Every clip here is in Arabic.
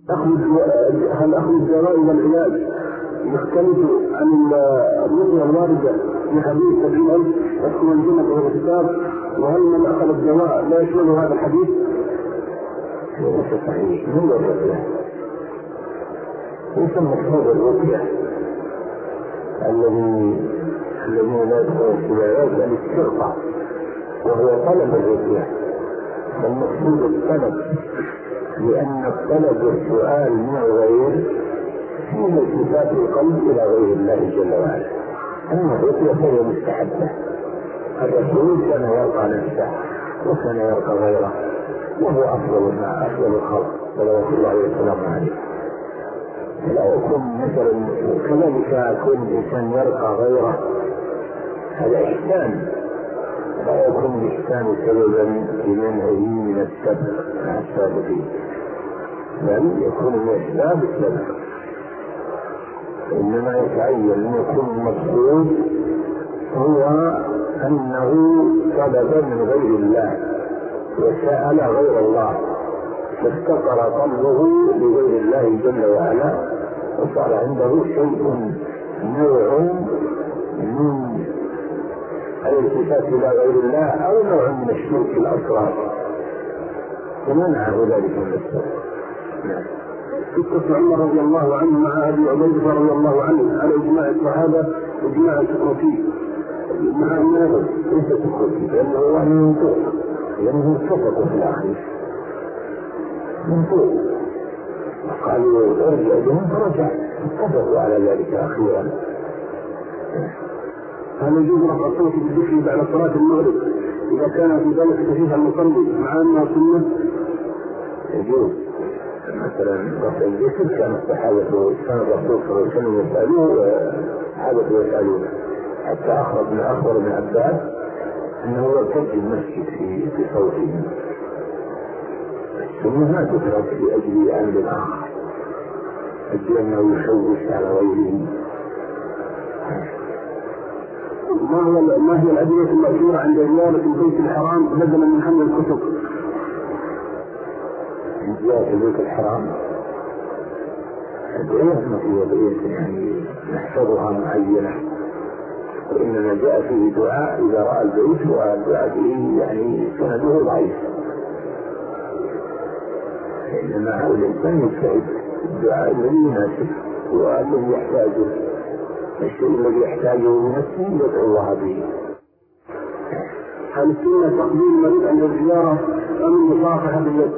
هل أخذ الدواء والعلاج يختلف عن الرقية الواردة في حديث 70,000 يدخل الجنة وهو الكتاب؟ وهل من أخذ الدواء لا يشمل هذا الحديث؟ ليس صحيح. هو الرقية ليس مقصود الرقية الذي لا يدخل في العلاج الاسترقاء وهو طلب الرقية، والمقصود الطلب، لأن الطلب والسؤال من الغير فيه التفات القلب إلى غير الله جل وعلا. أما الرقية فهي مستحبة. الرسول كان يرقى نفسه وكان يرقى غيره، وهو أفضل الخلق صلوات الله وسلامه عليه. لا يكون مثلا كذلك يكون الإنسان يرقى غيره، هذا إحسان، لا يكون الإحسان سببا لمنعه من السبب مع السابقين، بل يكون الإحسان السبب. إنما يتعين أن يكون المقصود هو أنه طلب من غير الله وسأل غير الله، فافتقر قلبه لغير الله جل وعلا، وصار عنده شيء نوع من الالتفات إلى غير الله أو نوع من الشرك الأصغر، ومنعه ذلك من السبب. قصة عمر رضي الله عنه مع أبي عبيدة رضي الله عنه على إجماع الصحابة وإجماع السكوتي، مع أنه ليس سكوتي لأنه هو منطوق، لأنه اتفقوا في الآخر منطوق، قالوا ارجع بهم فرجع، اتفقوا على ذلك أخيرا. هل يجوز رفع الصوت بالذكر بعد صلاة المغرب إذا كان في ذلك تخفيف المصلي مع أنه سنة؟ يجوز. مثلا رفع الذكر كان الصحابة كان الرسول صلى الله عليه وسلم يسألوه حدثوا يسألونه، حتى أخبر ابن عباس أنه يرتج المسجد في صوته، ثم ما تترك لأجل عند الآخر أنه يشوش على غيره. ما هي الأدوية المأثورة عند زيارة البيت الحرام بدلا من حمل الكتب؟ زيارة البيت الحرام أدوية مطلوبة يعني نحفظها معينة، وإنما جاء فيه دعاء إذا رأى البيت، والدعاء فيه يعني سنده ضعيف، إنما هو الإنسان يجتهد الدعاء الذي يناسب والذي يحتاجه، الشيء الذي يحتاجه لنفسه يدعو الله به. هل السنة تقبيل المريض عند الزيارة أم المصافحة باليد؟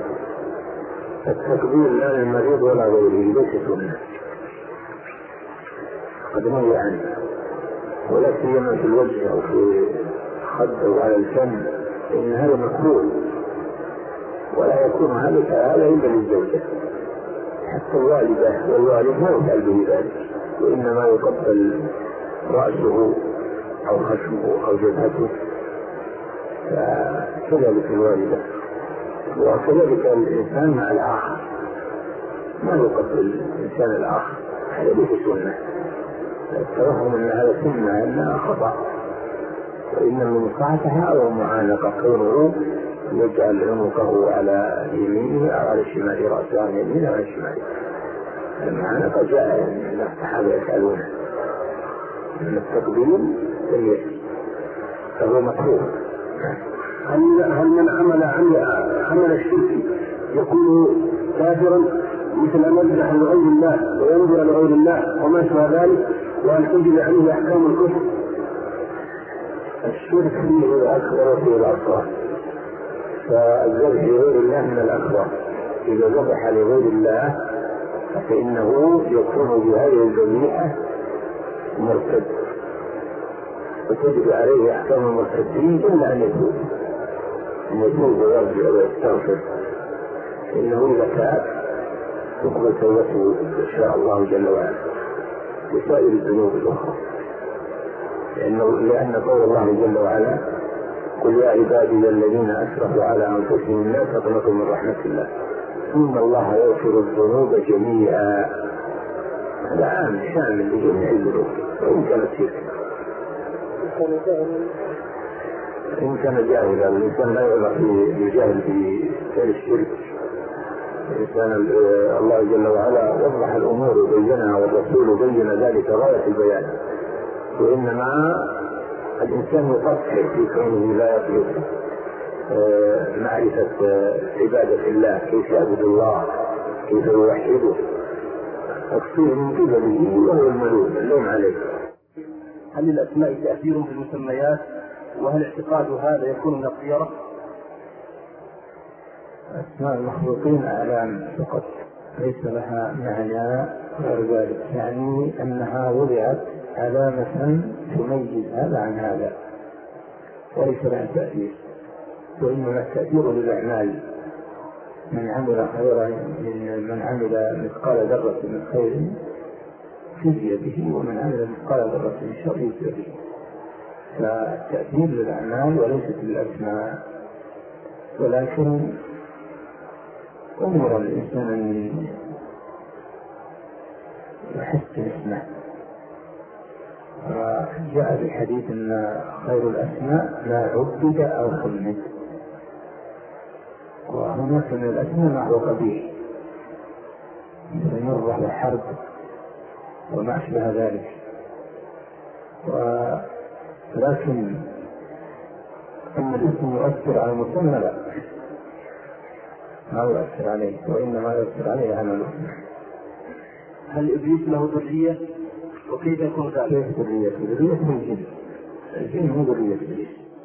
التقبيل لا للمريض ولا غيره ليس سنة، قد نهي عنه، ولا سيما في الوجه أو في الخد أو على الفم، إن هذا مكروه، ولا يكون هذا إلا للزوجة. حتى الوالدة والوالد ما يفعل به ذلك، وإنما يقبل رأسه أو خشمه أو جبهته، كذلك الوالدة، وكذلك الإنسان مع الآخر ما يقبل الإنسان الآخر، هذا ليس سنة، ترهم أن هذا سنة أنها خطأ، وإن المصافحة أو المعانقة كونه يجعل عنقه على يمينه أو على شماله، رأسه عن يمينه أو عن شماله. المعانقة جاء من الصحابة يسألونه من التقديم فهو مكروه. هل من عمل الشرك يكون كافرا مثل أن يذبح لغير الله وينظر لغير الله وما شابه ذلك، وأن تجب عليه أحكام الكفر؟ الشرك فيه الأكبر وفيه الأصغر، فالذبح لغير الله من الأكبر. إذا ذبح لغير الله فإنه يكون بهذه الذبيحة مرتد، وتجب عليه أحكام المرتدين إلا أن يتوب ويرجع ويستغفر، إنه إذا تاب تقبل توبته إن شاء الله جل وعلا وسائر الذنوب الأخرى، لأن قول الله جل وعلا قل يا عبادي الذين أسرفوا على أنفسهم لا تقنطوا من رحمة الله إن الله يغفر الذنوب جميعا. هذا عام شامل لجميع الذنوب وإن كانت شركا. إن كان جاهلا الإنسان لا يغفر بالجهل في فعل الشرك، الله جل وعلا وضح الأمور وبينها، والرسول بين ذلك غاية البيان. وإنما الإنسان يقصر في كونه لا يطلب معرفة عبادة الله، كيف يعبد الله، كيف يوحده، التصير من قبله وهو الملوم اللوم عليه. هل للأسماء تأثير في المسميات؟ وهل اعتقاد هذا يكون من الطيرة؟ أسماء المخلوقين أعلام فقط، ليس لها معنى غير ذلك، يعني أنها وضعت علامة تميز هذا عن هذا، وليس لها تأثير، وإنما التأثير للأعمال. من عمل خيرا من عمل مثقال ذرة من خير جزي به، ومن عمل مثقال ذرة من شر جزي به. فالتأثير للأعمال وليست للأسماء، ولكن أمر الإنسان أن يحسن اسمه. وجاء في الحديث أن خير الأسماء ما عبد أو خلد، وهناك من الأسماء ما هو قبيح مثل مرة وحرب وما أشبه ذلك، ولكن أن الاسم يؤثر على المسمى لا، ما يؤثر عليه، وإنما يؤثر عليه عمله. هل إبليس له ذرية؟ وكيف يكون ذلك؟ كيف ذرية؟ ذرية من الجن، الجن هو ذرية إبليس.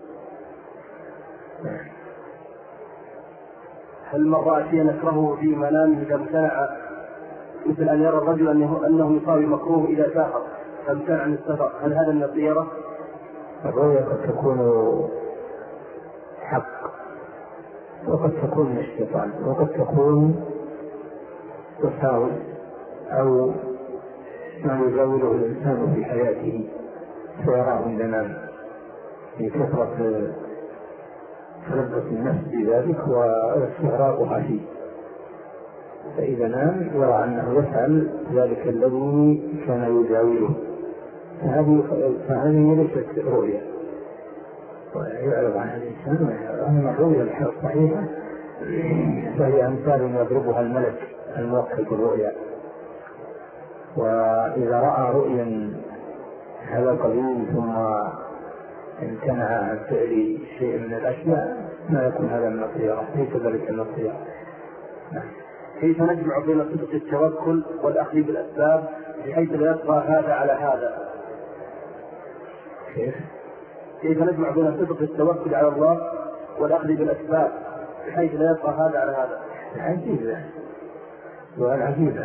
هل من رأى شيئا يكرهه في منامه إذا امتنع، مثل أن يرى الرجل أنه يصاب مكروه إذا سافر فامتنع عن السفر، هل هذا من الطيرة؟ الرؤيا قد تكون حق، وقد تكون من الشيطان، وقد تكون تساوي أو ما يزاوله الإنسان في حياته فيراه المنام لكثرة تلبس النفس بذلك واستغراقها فيه، فإذا نام يرى أنه يفعل ذلك الذي كان يزاوله، فهذه ليست رؤيا ويعرض عنها الإنسان. أما الرؤيا الصحيحة فهي أمثال يضربها الملك الموكل بالرؤيا، وإذا رأى رؤيا هذا القبيل ثم امتنع عن فعل شيء من الأشياء ما يكون هذا من الطيرة، ليس ذلك من الطيرة. كيف نجمع بين صدق التوكل والأخذ بالأسباب بحيث لا يطغى هذا على هذا؟ كيف نجمع بين صدق التوكل على الله والأخذ بالأسباب بحيث لا يطغى هذا على هذا؟ عجيب، سؤال عجيب.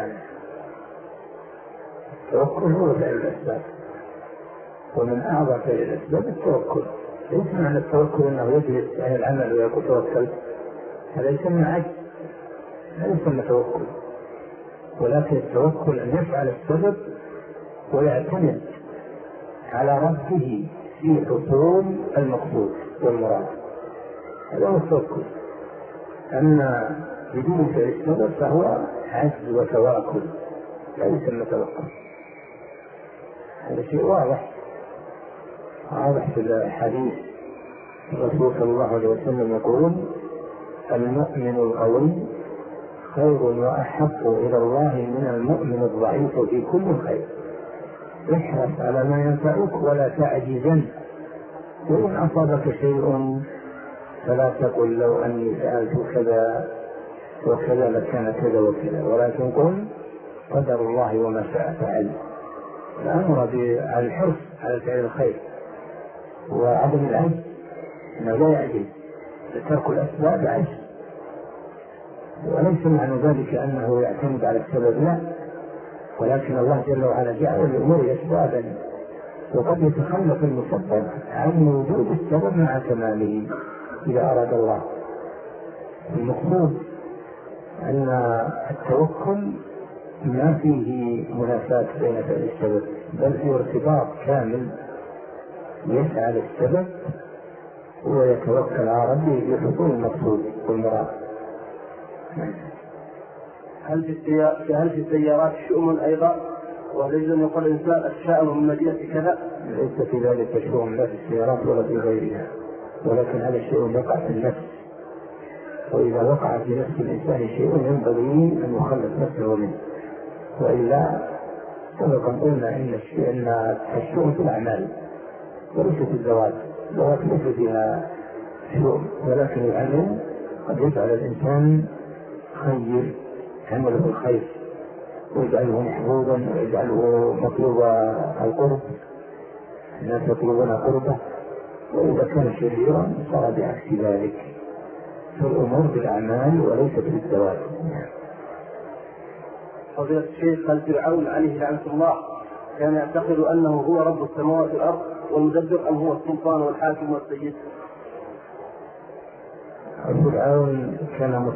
التوكل هو فعل الأسباب، ومن أعظم فعل الأسباب التوكل. ليس معنى التوكل أنه يجلس عن العمل ويقول توكل، هذا يسمى عجز، هذا يسمى توكل. ولكن التوكل أن يفعل السبب ويعتمد على ربه في حصول المقصود والمراد، هذا هو التوكل. أما بدون فعل السبب فهو عجز وتواكل، لا يسمى توكل. هذا شيء واضح في الحديث. الرسول صلى الله عليه وسلم يقول: المؤمن القوي خير وأحب إلى الله من المؤمن الضعيف في كل خير. احرص على ما ينفعك ولا تعجزن، وإن أصابك شيء فلا تقل لو أني فعلت كذا وكذا لكان كذا وكذا، ولكن قل قدر الله وما شاء فعل. الأمر بالحرص على فعل الخير وعدم العجز، أنه لا يعجز، ترك الأسباب عجز. وليس معنى ذلك أنه يعتمد على السبب، لا، ولكن الله جل وعلا جعل الأمور أسبابا، وقد يتخلف المسبب عن وجود السبب مع تمامه إذا أراد الله. المقصود أن التوكل ما فيه منافاة بين فعل السبب، بل فيه ارتباط كامل، يسعى للسبب ويتوكل على ربه بحصول المقصود والمراد. هل في السيارات شؤم أيضا؟ وهل يجوز أن يقول الإنسان الشائم من مدينة كذا؟ ليس في ذلك شؤم لا في السيارات ولا في غيرها، ولكن هذا الشؤم يقع في النفس، وإذا وقع في نفس الإنسان شيء ينبغي أن يخلص نفسه منه، وإلا سبقا قلنا إن الشؤم في الأعمال وليس في الزواج. الزواج ليس فيها شؤم، ولكن العمل قد يجعل الإنسان خير عمله الخير ويجعله محبوبا ويجعله مطلوب القرب، الناس يطلبون قربه، وإذا كان شريرا صار بعكس ذلك. فالأمور بالأعمال وليست بالزواج. فضيلة الشيخ، هل فرعون عليه لعنة الله كان يعتقد أنه هو رب السماوات والأرض والمدبر، أم هو السلطان والحاكم والسيد؟ فرعون كان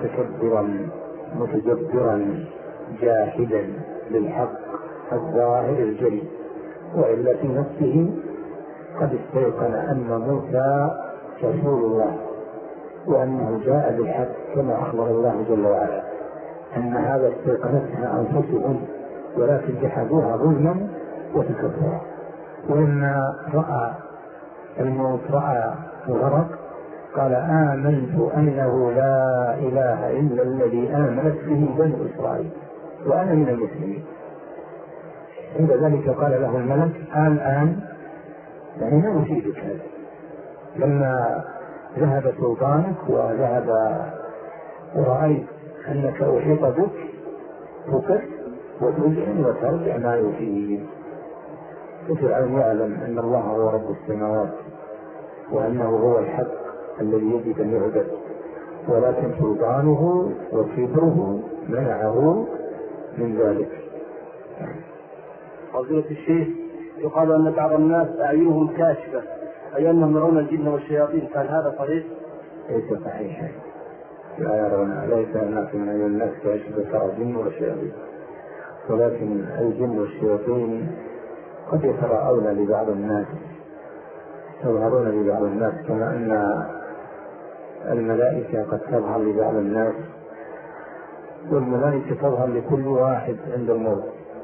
متجبرا جاحدا للحق الظاهر الجلي، وإلا في نفسه قد استيقن أن موسى رسول الله وأنه جاء بالحق كما أخبر الله جل وعلا، أن هذا استيقنتها أنفسهم ولكن جحدوها ظلما وتكبرا. ولما رأى الموت، رأى الغرق، قال آمنت أنه لا إله إلا الذي آمنت به بنو إسرائيل وأنا من المسلمين. عند ذلك قال له الملك الآن، يعني ما نفيدك هذا، لما ذهب سلطانك وذهب ورأيت أنك أحيط بك فكر وتلعن وترجع ما يفيد. فرعون يعلم أن الله هو رب السماوات وأنه هو الحق الذي يجب أن يعبد، ولكن سلطانه وكبره منعه من ذلك. فضيلة الشيخ، يقال أن بعض الناس أعينهم كاشفة، أي أنهم يرون الجن والشياطين، فهل هذا صحيح؟ ليس صحيحا، لا يرون، ليس الناس من أي الناس كاشفة ترى الجن والشياطين، ولكن الجن والشياطين قد يتراءون لبعض الناس، يظهرون لبعض الناس، كما أن الملائكة قد تظهر لبعض الناس، والملائكة تظهر لكل واحد عند الموت.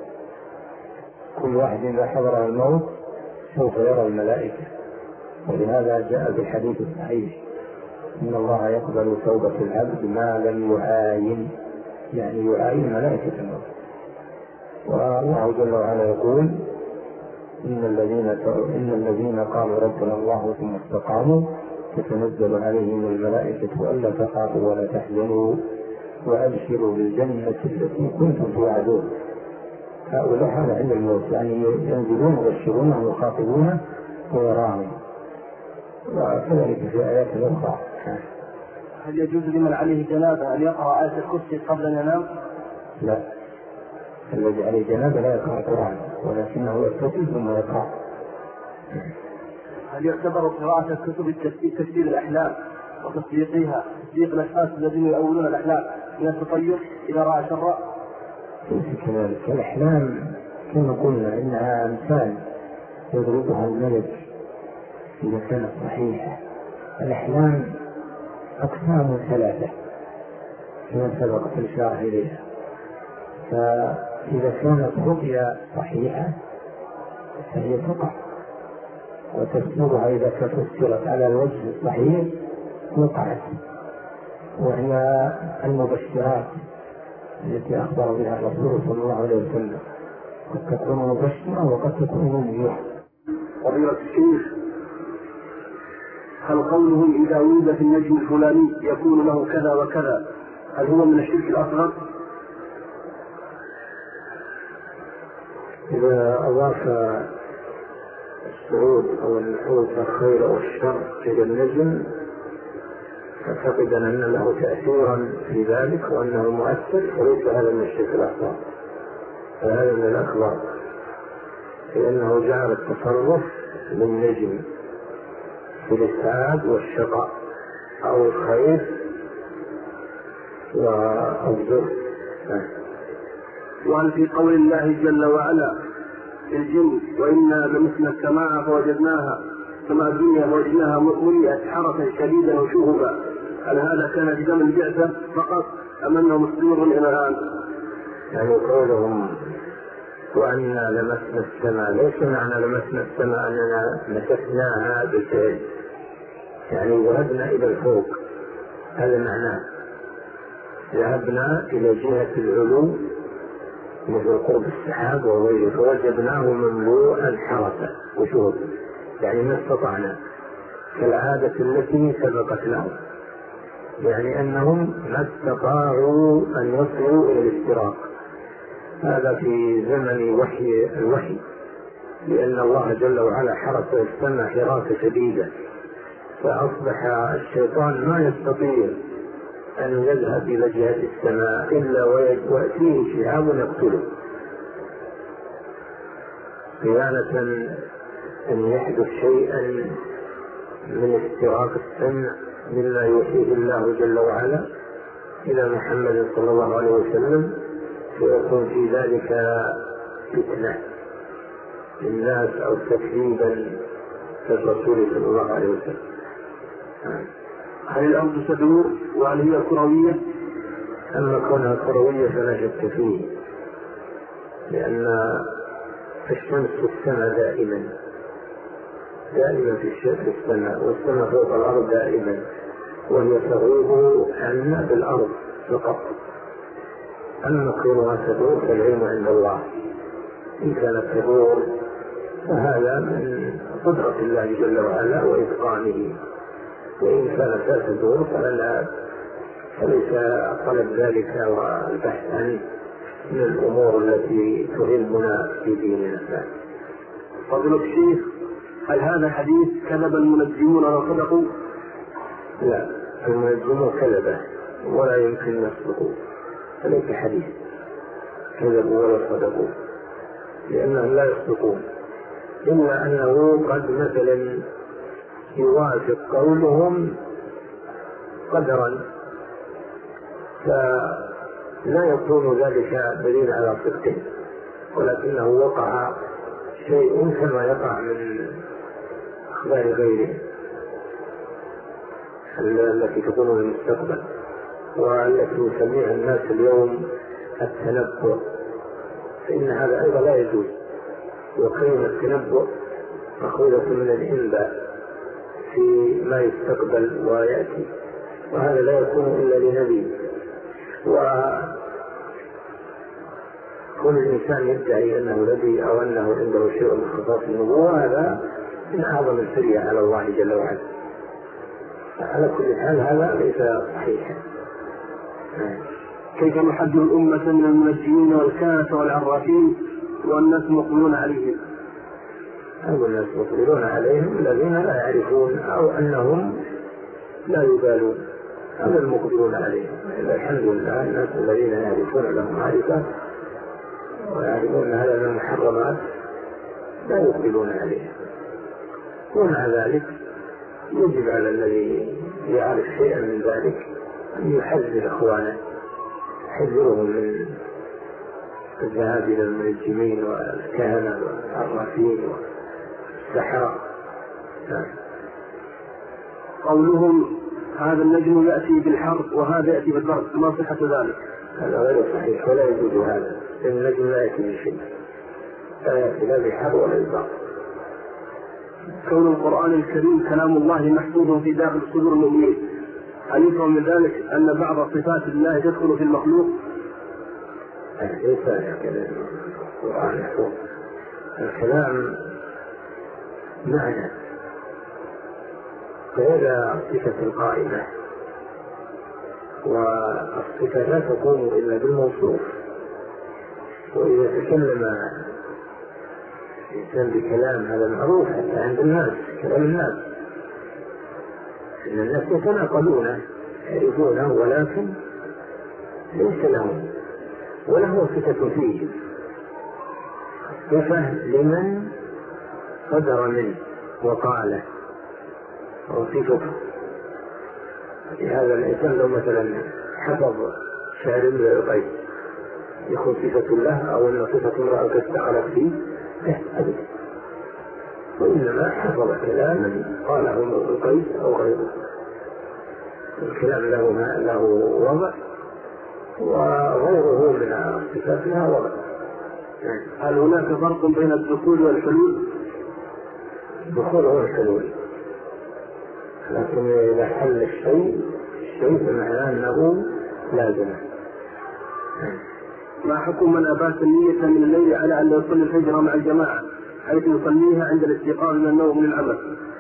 كل واحد إذا حضر الموت سوف يرى الملائكة، ولهذا جاء بالحديث الصحيح إن الله يقبل توبة العبد ما لم يعاين، يعني يعاين ملائكة الموت. والله جل وعلا يقول إن الذين قالوا ربنا الله ثم استقاموا تتنزل عليهم الملائكة ألا تخافوا ولا تحزنوا وأبشروا بالجنة التي كنتم توعدون. هؤلاء هذا عند الموت، يعني ينزلون ويبشرونه ويخاطبونه ويراهم، وكذلك في آيات أخرى. هل يجوز لمن عليه جنابة أن يقرأ آية الكرسي قبل أن ينام؟ لا، الذي عليه جنابة لا يقرأ القرآن، ولكنه يغتسل ثم يقرأ. هل يعتبر قراءة الكتب تفسير الأحلام وتصديقها تصديق الأشخاص الذين يؤولون الأحلام من التطير إذا رأى شرا؟ ليس كذلك. الأحلام كما قلنا إنها أمثال يضربها الملك إذا كانت صحيحة. الأحلام أقسام ثلاثة كما سبق الإشارة إليها، فإذا كانت رؤيا صحيحة فهي تقع، وتفسيرها إذا فسرت على الوجه الصحيح وقعت، وهي المبشرات التي أخبر بها الرسول صلى الله عليه وسلم، قد تكون مبشرة وقد تكون منذرة. فضيلة الشيخ، هل قولهم إذا ولد في النجم الفلاني يكون له كذا وكذا، هل هو من الشرك الأصغر؟ إذا أضاف السعود أو النحوس الخير أو الشر إلى النجم فاعتقد أن له تأثيرا في ذلك وأنه مؤثر، وليس هذا من الشرك الأصغر، فهذا من الأكبر، لأنه جعل التصرف للنجم في الإسعاد والشقاء أو الخير والضر. وهل في قول الله جل وعلا الجن وإنا لمسنا السماء فوجدناها كما الدنيا فوجدناها ملئت حرسا شديدا وشهبا، هل هذا كان في زمن البعثة فقط أم أنه مستمر إلى الآن؟ يعني قولهم وأنا لمسنا السماء، ليس معنى لمسنا السماء أننا مسكناها بالفعل، يعني ذهبنا إلى الفوق، هذا معناه، ذهبنا إلى جهة العلو مثل قرب السحاب وغيره فوجدناه مملوءا حرسا وشهب، يعني ما استطعنا كالعادة التي سبقت لهم، يعني أنهم ما استطاعوا أن يصلوا إلى الافتراق. هذا في زمن الوحي، لأن الله جل وعلا حرس السماء حراسة شديدة، فأصبح الشيطان ما يستطيع أن يذهب إلى جهة السماء إلا ويأتيه شهاب يقتله، خيانة أن يحدث شيئا من استراق السمع مما يوحيه الله جل وعلا إلى محمد صلى الله عليه وسلم، فيكون في ذلك فتنة للناس أو تكذيبا للرسول صلى الله عليه وسلم. هل الأرض تدور وهل هي كروية؟ أما كونها كروية فلا شك فيه، لأن الشمس في السماء دائما في السماء، والسماء فوق الأرض دائما، وهي تغيب عنا بالأرض فقط. أما كونها تدور فالعلم عند الله، إن كانت تدور فهذا من قدرة الله جل وعلا وإتقانه، وإن كانت لا تدور فليس طلب ذلك والبحث عنه من الأمور التي تهمنا في ديننا. فضل الشيخ، هل هذا حديث كذب المنجمون وصدقوا؟ لا، المنجمون كذبه ولا يمكن يصدقوا، فليس حديث كذبوا ولا صدقوا، لأنهم لا يصدقون، إلا أنه قد مثلا يوافق قولهم قدرا، فلا يكون ذلك دليل على صدقه، ولكنه وقع شيء كما يقع من أخبار غيره التي تكون من المستقبل، والتي يسميها الناس اليوم التنبؤ، فإن هذا أيضا لا يجوز، وكلمة التنبؤ مأخوذة من الإنباء في ما يستقبل ويأتي، وهذا لا يكون إلا لنبي. وكل الإنسان يدعي أنه نبي أو أنه عنده شيء من خصائص النبوة، هذا من أعظم الفرية على الله جل وعلا. على كل حال هذا ليس صحيحا. كيف نحذر الأمة من المنجمين والكهنة والعرافين والناس مقبلون عليهم؟ أو الناس مقبلون عليهم الذين لا يعرفون أو أنهم لا يبالون، هذا المقبلون عليهم. الحمد لله الناس الذين يعرفون لهم معرفة ويعرفون هذا من المحرمات لا يقبلون عليها، ومع ذلك يجب على الذي يعرف شيئا من ذلك أن يحذر إخوانه، يحذرهم من الذهاب إلى المنجمين والكهنة والعرافين والسحرة. قولهم هذا النجم يأتي بالحرب وهذا يأتي بالبرد، ما صحة ذلك؟ هذا غير صحيح ولا يجوز هذا، النجم لا يأتي بشيء، لا يأتي لا بالحرب ولا بالبرد. كون القرآن الكريم كلام الله محفوظ في داخل صدور المؤمنين، هل يفهم من ذلك أن بعض صفات الله تدخل في المخلوق؟ ليس القرآن محفوظ، الكلام معنى غير الصفة القائمة، والصفة لا تكون إلا بالموصوف. وإذا تكلم الإنسان بكلام هذا معروف حتى عند الناس، كلام الناس، إن الناس يتناقلونه يعرفونه، ولكن ليس لهم وله صفة فيه، صفة لمن صدر منه وقاله وصفته. لهذا الإنسان لو مثلا حفظ شعر امرئ القيس يكون صفة له، أو أن صفة امرأة تستعرف فيه أبدا، وإنما حفظ كلاما قاله امرئ القيس أو غيره، الكلام له وضع وغيره من الصفات لها وضع. هل هناك فرق بين الدخول والحلول؟ الدخول هو الحلول، لكن إذا حل الشيء فمعناه أنه لازمة. ما حكم من أبات النية من الليل على أن يصلي الفجر مع الجماعة حيث يصليها عند الاستيقاظ من النوم للعمل؟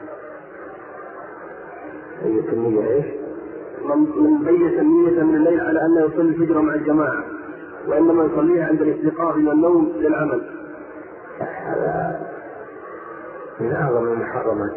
بيت النية إيش؟ من بيت النية من الليل على أن يصلي الفجر مع الجماعة وإنما يصليها عند الاستيقاظ من النوم للعمل. هذا من أعظم المحرمات،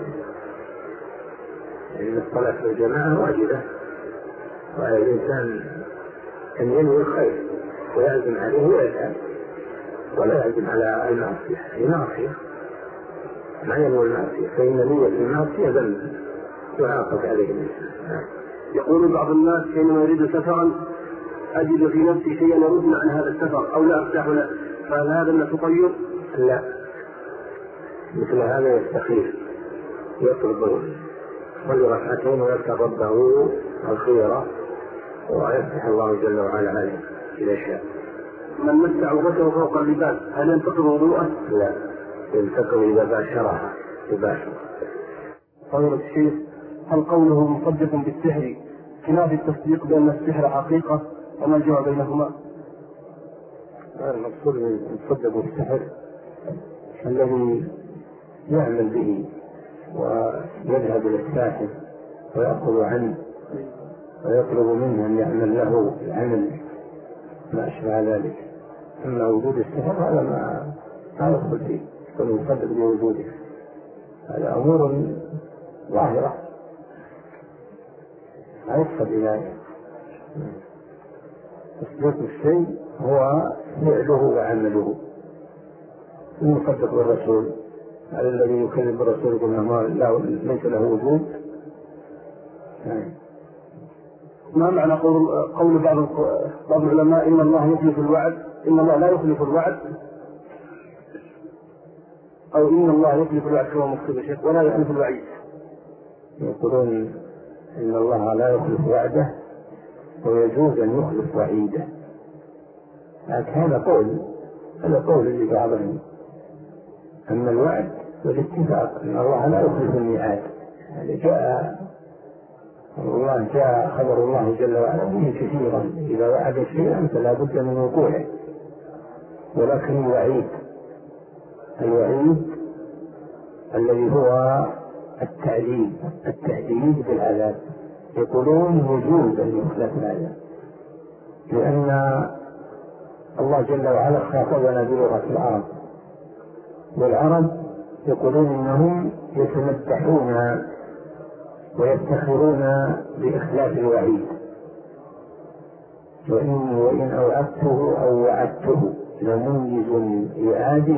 لأن الصلاة في الجماعة واجبة، وعلى الإنسان أن ينوي الخير ويعزم عليه ويفعل، ولا يعزم على المعصية. هي معصية، ما ينوي المعصية، فإن نية المعصية ذنب يعاقب عليه الإنسان. يقول بعض الناس حينما يريد سفرا أجد في نفسي شيئا يردنا عن هذا السفر أو لا أفتح له، فهل هذا من التطير؟ لا، مثل هذا يستخير، يطلب صلي ركعتين ويسأل ربه الخير ويفتح الله جل وعلا عليه إذا شاء. من مسع عورته فوق اللباس هل ينتقض وضوءه؟ لا، ينتقض إذا باشرها يباشر. فضيلة الشيخ، هل قوله مصدق بالسحر خلاف التصديق بأن السحر حقيقة وما الجمع بينهما؟ المقصود مصدق بالسحر الذي يعمل به ويذهب إلى الساحر ويأخذ عنه ويطلب منه أن يعمل له العمل ما أشبه ذلك. أما وجود السحر هذا ما يدخل فيه، يكون يصدق بوجوده، هذا أمور ظاهرة لا يقصد إليه. تصديق الشيء هو فعله وعمله. المصدق بالرسول على الذي يكذب بالرسول يقول ليس له وجود. ما معنى قول بعض العلماء إن الله يخلف الوعد، إن الله لا يخلف الوعد، أو إن الله يخلف الوعد كما مكتوب الشيخ ولا يخلف الوعيد؟ يقولون إن الله لا يخلف وعده ويجوز أن يخلف وعيده، لكن هذا قول لبعضهم. أما الوعد والاتفاق أن الله لا يخلف الميعاد، هذا جاء خبر الله جل وعلا به كثيرا، إذا وعد شيئا فلا بد من وقوعه. ولكن الوعيد الذي هو التعذيب بالعذاب، يقولون يجوز أن يخلف العذاب، لأن الله جل وعلا خاطبنا بلغة العرب، والعرب يقولون إنهم يتمدحون ويفتخرون بإخلاف الوعيد. وإن أوعدته أو وعدته لمنجز إعادي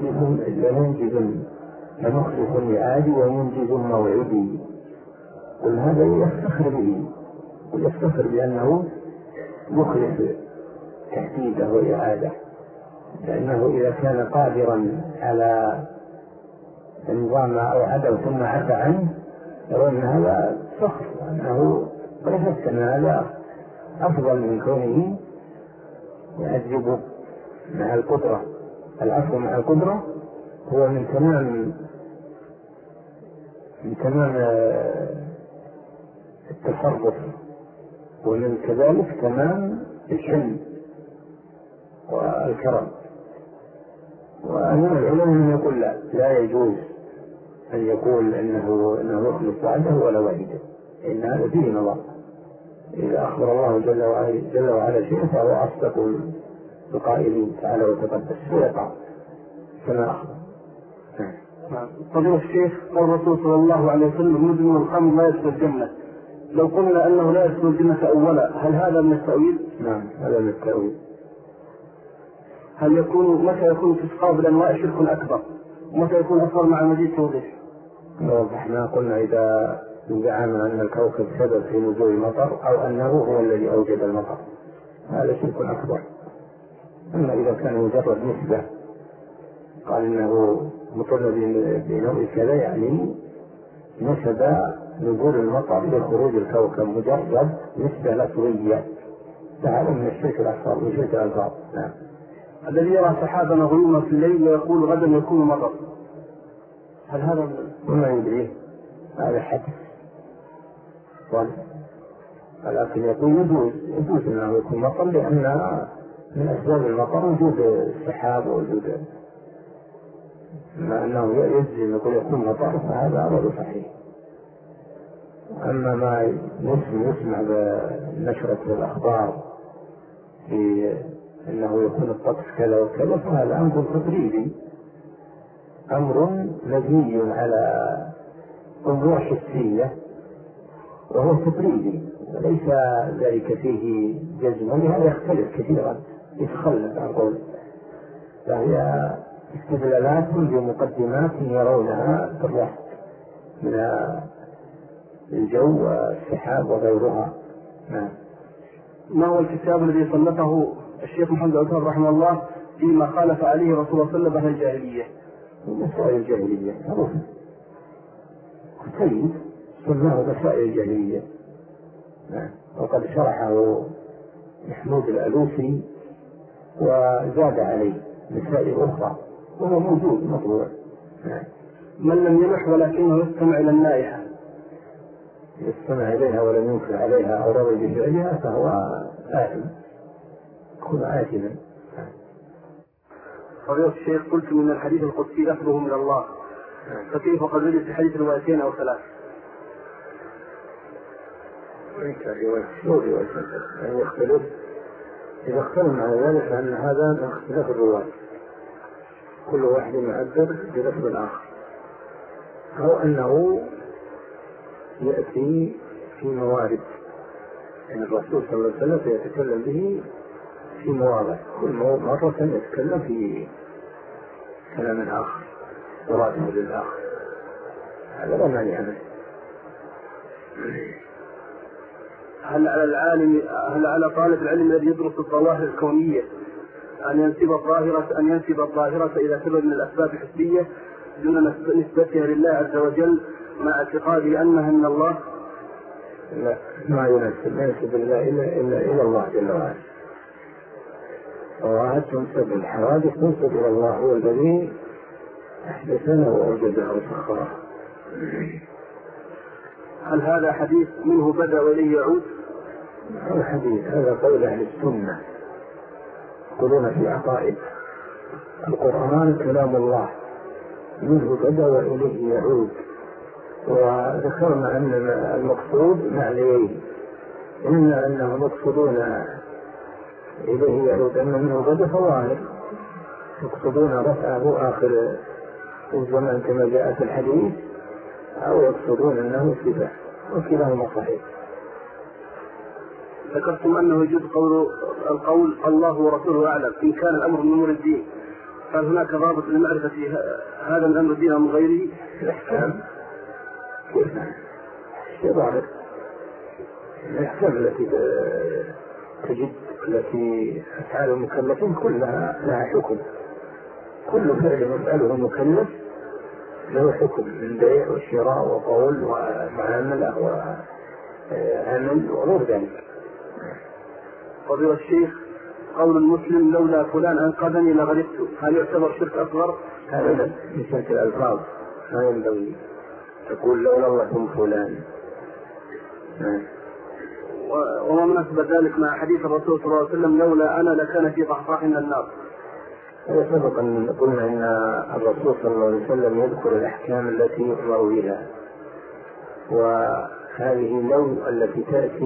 لمخلف إعادي ومنجز موعدي. قل هذا يفتخر به ويفتخر بأنه يخلف تحديده وإعادة، لأنه إذا كان قادرا على النظام ما أوعده ثم عفى عنه يرون هذا فخر، أنه لا شك أن هذا أفضل من كونه يعذب مع القدرة. العفو مع القدرة هو من تمام التصرف، ومن كذلك تمام الحلم والكرم. وأنا العلماء من يقول لا يجوز أن يقول إنه يخلف وعده ولا وعيده، إن هذا فيه نظر. إذا أخبر الله جل وعلا شيء فهو أصدق القائلين تعالى وتقدس ويقع كما أخبر. فضيلة الشيخ، قال الرسول صلى الله عليه وسلم مدمن الخمر لا يدخل الجنة. لو قلنا أنه لا يدخل الجنة أولا هل هذا من التأويل؟ نعم، هذا من التأويل. متى يكون استسقاء بالأنواع شرك أكبر، ومتى يكون أصغر مع مزيد توضيح؟ احنا قلنا إذا زعم أن الكوكب سبب في نزول المطر أو أنه هو الذي أوجد المطر هذا شرك أكبر. أما إذا كان مجرد نسبة قال إنه مطر بنوع كذا، يعني نسب نزول المطر لخروج الكوكب، مجرد نسبة لفظية، فهذا من الشرك الأكبر من شرك الألفاظ. نعم. الذي يرى سحابا غيوما في الليل ويقول غدا يكون مطر، هل هذا وما يدريه؟ هذا حدث. ولكن يقول يجوز أنه يكون مطر، لأن من أسباب المطر وجود السحاب ووجود، ما أنه يجزم يقول يكون مطر فهذا غير صحيح. أما ما يسمع بنشرة الأخبار في أنه يكون الطقس كذا وكذا فهذا أمر تقريبي، أمر مبني على أمور حسية وهو تقريبي وليس ذلك فيه جزم، ولهذا يختلف كثيرا يتخلف أقول، فهي استدلالات بمقدمات يرونها في الرصد من الجو والسحاب وغيرها. ما هو الكتاب الذي صنفه الشيخ محمد عثمان رحمه الله فيما خالف عليه رسول الله صلى الله عليه وسلم الجاهلية؟ مسائل الجاهلية معروف، سيد سماه مسائل الجاهلية، وقد شرحه محمود الألوسي وزاد عليه مسائل أخرى وهو موجود مطبوع. من لم يلح ولكنه يستمع إلى النائحة، يستمع إليها ولم ينكر عليها أو رضي بفعلها فهو آثم، يكون آثما. فضيلة الشيخ قلت من الحديث القدسي لفظه من الله، فكيف قد وجد في حديث روايتين أو ثلاث؟ يعني يختلف، إذا اختلف على ذلك فإن هذا من اختلاف الرواية، كل واحد يعبر بلفظ الآخر، أو أنه يأتي في موارد، يعني الرسول صلى الله عليه وسلم يتكلم به في مواضع، كل مرة يتكلم في كلام آخر وراده للآخر، هذا لا معنى عنه. هل على طالب العلم الذي يدرس الظواهر الكونية أن ينسب الظاهرة إلى سبب من الأسباب الحسية دون نسبتها لله عز وجل مع اعتقاده أنها من الله؟ لا، ما ينسب الله إلا إلى الله جل وعلا. وهذا تنسب الحوادث تنسب إلى الله، هو الذي أحدثنا وأوجدها وسخرها. هل هذا حديث منه بدأ وإليه يعود؟ هذا حديث، هذا قول أهل السنة يقولون في عقائد القرآن كلام الله منه بدأ وإليه يعود، وذكرنا أن المقصود معنيين، إما أنهم يقصدون إليه يعود أن منه بدأ فظاهر، يقصدون رفعه آخر الزمان كما جاء في الحديث، أو يقصدون أنه صفة، وكلاهما صحيح. ذكرتم أنه يجوز القول الله ورسوله أعلم إن كان الأمر من أمور الدين، هل هناك ضابط لمعرفة هذا من أمر الدين أو من غيره؟ الأحكام كيف ضابط الأحكام التي تجد التي أفعال المكلفين كلها لها حكم، كل فعل يفعله المكلف له حكم من بيع وشراء وقول ومعاملة وعمل وغير ذلك. فضيلة الشيخ قول المسلم لولا فلان أنقذني لغرقت، هل يعتبر شرك أصغر؟ هذا من شرك الألفاظ، ما ينبغي تقول لولا الله ثم فلان. وما مناسبة ذلك مع حديث الرسول صلى الله عليه وسلم لولا أنا لكان في ضحضاح من النار؟ هذا سبق أن قلنا أن الرسول صلى الله عليه وسلم يذكر الأحكام التي يؤمر بها، وهذه لو التي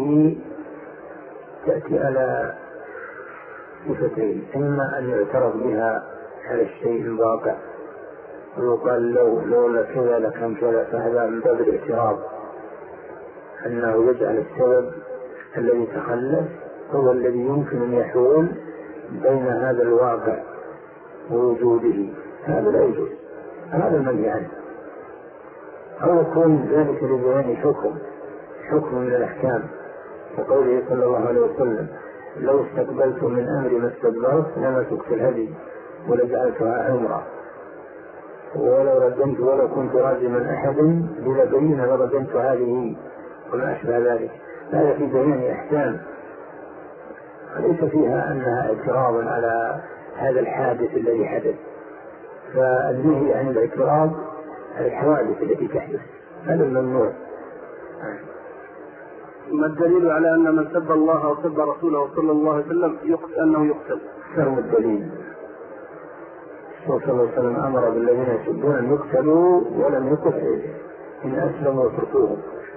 تأتي على صفتين، إما أن يعترض بها على الشيء الواقع ويقال لولا كذا لكان كذا، فهذا من باب الاعتراض، أنه يجعل السبب الذي تخلف هو الذي يمكن أن يحول بين هذا الواقع ووجوده، هذا لا يجوز، هذا المنهي عنه. أو يكون ذلك لبيان حكم من الأحكام، وقوله صلى الله عليه وسلم لو استقبلت من أمري ما استدبرت لما سكت الهدي ولجعلتها عمرة، ولو ردمت ولو كنت راجما أحد للبين لردمت هذه وما أشبه ذلك. هذا في بيان أحكام ليس فيها أنها اعتراض على هذا الحادث الذي حدث، فالنهي عن الاعتراض على الحوادث التي تحدث هذا الممنوع. ما الدليل على أن من سب الله أو سب رسوله صلى الله عليه وسلم أنه يقتل؟ سر الدليل. الرسول صلى الله عليه وسلم أمر بالذين يسبون أن يقتلوا ولم يقتلوا إن أسلموا واتركوهم،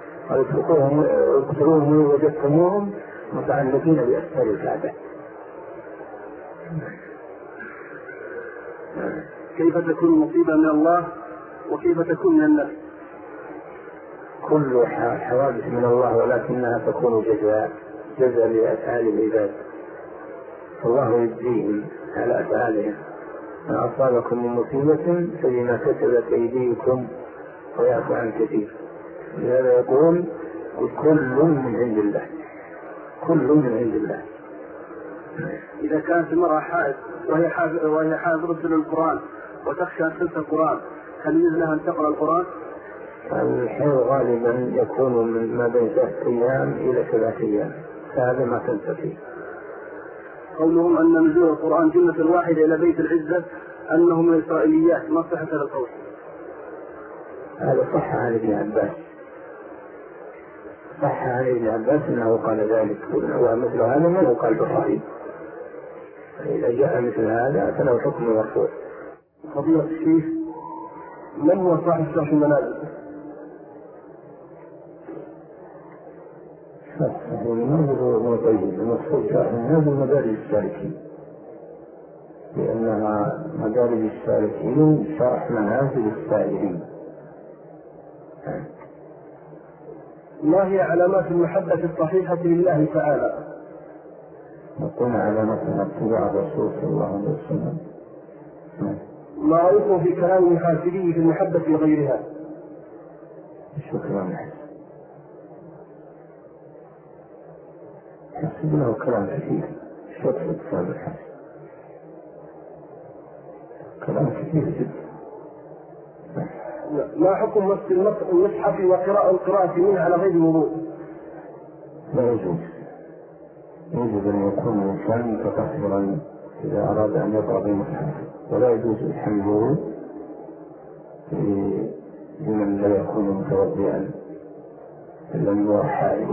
اقتلوهم وجدتموهم متعلقين بأسفل الكعبة. كيف تكون مصيبة من الله وكيف تكون من النفس؟ كل حوادث من الله ولكنها تكون جزاء لأفعال العباد، فالله يجزيهم على أفعالهم. ما أصابكم من مصيبة فبما كسبت أيديكم ويعفو عن كثير. لهذا يقول كل من عند الله، كل من عند الله. إذا كانت المرأة حائض وهي حافظة للقرآن وتخشى أن تنسى القرآن، هل يجوز لها أن تقرأ القرآن؟ الحيض غالبا يكون من ما بين 3 أيام إلى 7 أيام، فهذا ما تنسى فيه. قولهم أن نزول القرآن جملة واحدة إلى بيت العزة أنه من الإسرائيليات، ما صحة هذا القول؟ هذا صح عن ابن عباس، صح عن ابن عباس أنه قال ذلك، ومثل هذا ما يقال بالرأي. إذا جاء مثل هذا فله حكم مرفوع. فضيلة الشيخ، من هو صاحب شرح المنازل؟ شرح المنازل هو طيب، المقصود شرح المنازل مدارج السالكين، لأنها مدارج السالكين شرح منازل السائرين. ما هي علامات المحبة الصحيحة لله تعالى؟ نقول علامتها اتباع الرسول صلى الله عليه وسلم. ما رأيكم في كلام المحاسبي في المحبة لغيرها؟ شكرا. حسب له كلام كثير، شكرا كتاب الحسن، كلام كثير جدا. ما حكم مس المصحف والقراءة منه على غير وضوء؟ لا يجوز، يجب أن يكون الإنسان متطهرا إذا أراد أن يقرأ بالمصحف، ولا يجوز حمله لمن لا يكون متوضئا إلا من هو حائل.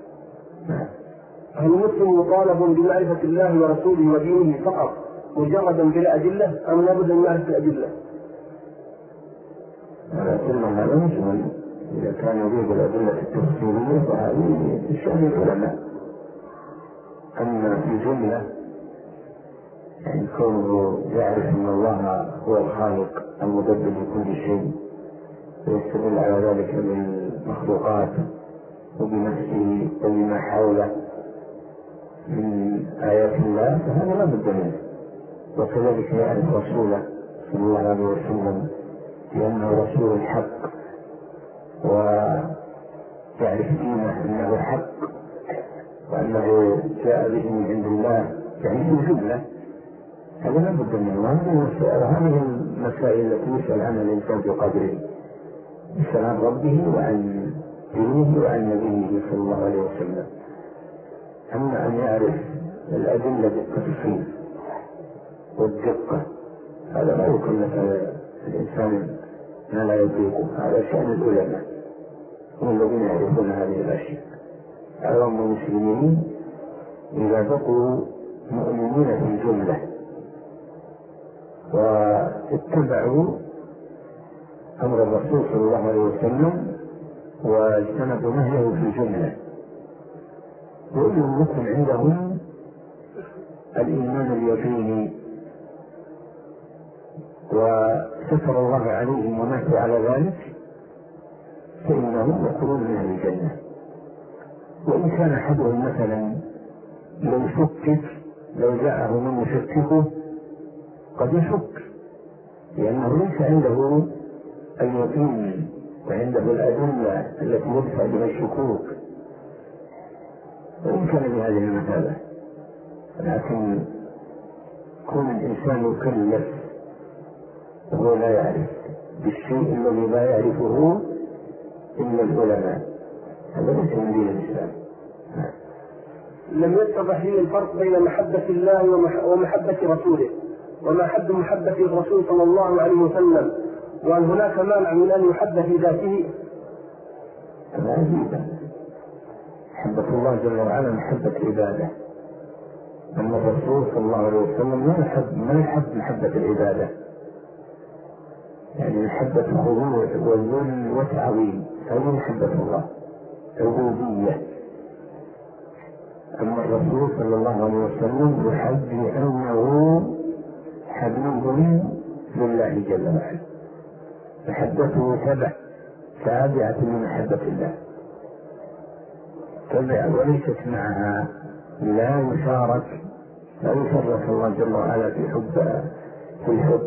هل المسلم مطالب بمعرفة الله ورسوله ودينه فقط مجردا بلا أدلة أم لابد من معرفة الأدلة؟ ولكن هذا مجمل، إذا كان يريد الأدلة التفصيلية فهذه بشأن العلماء. أما الجملة يعني كونه يعرف أن الله هو الخالق المدبر لكل شيء ويستدل على ذلك بالمخلوقات وبنفسه وبما حوله من آيات الله، فهذا لا بد منه. وكذلك يعرف رسوله صلى الله عليه وسلم لأنه رسول الحق، ويعرف دينه أنه حق وأنه جاء به من عند الله، يعني في جملة. هذا لا بد منه. هذه المسائل التي يسأل عنها الإنسان في قدره، يسأل عن ربه وعن دينه وعن نبيه صلى الله عليه وسلم. أما أن يعرف الأدلة بالتفصيل والدقة هذا لا يكلف الإنسان ما لا يطيقه، هذا شأن العلماء هم الذين يعرفون هذه الأشياء. عوام المسلمين إذا بقوا مؤمنين في الجملة واتبعوا أمر الرسول صلى الله عليه وسلم واجتنبوا نهيه في الجملة، وإن يكن عندهم الإيمان اليقيني وستر الله عليهم وماتوا على ذلك فإنهم يدخلون من أهل الجنة. وإن كان أحدهم مثلا لو جاءه من يشككه قد يشك، لأنه ليس عنده اليقين وعنده الأدلة التي يدفع بها الشكوك، وإن كان بهذه المثابة. لكن كون الإنسان يكلف وهو لا يعرف بالشيء الذي لا يعرفه إلا العلماء، هذا ليس من دين الإسلام. لم يتضح لي الفرق بين محبة الله ومحبة رسوله، وما حد محبة الرسول صلى الله عليه وسلم، وأن هناك مانع من أن يحب في ذاته. عجيبا، محبة الله جل وعلا محبة عبادة، أما الرسول صلى الله عليه وسلم ما يحب محبة العبادة، يعني محبة خضوع وذل وتعظيم، هذه محبة الله عبودية. أما الرسول صلى الله عليه وسلم يحب لأنه حبيب لله جل وعلا، محبته تابعة لمحبة الله، وليست معها، لا يشارك الله جل وعلا في الحب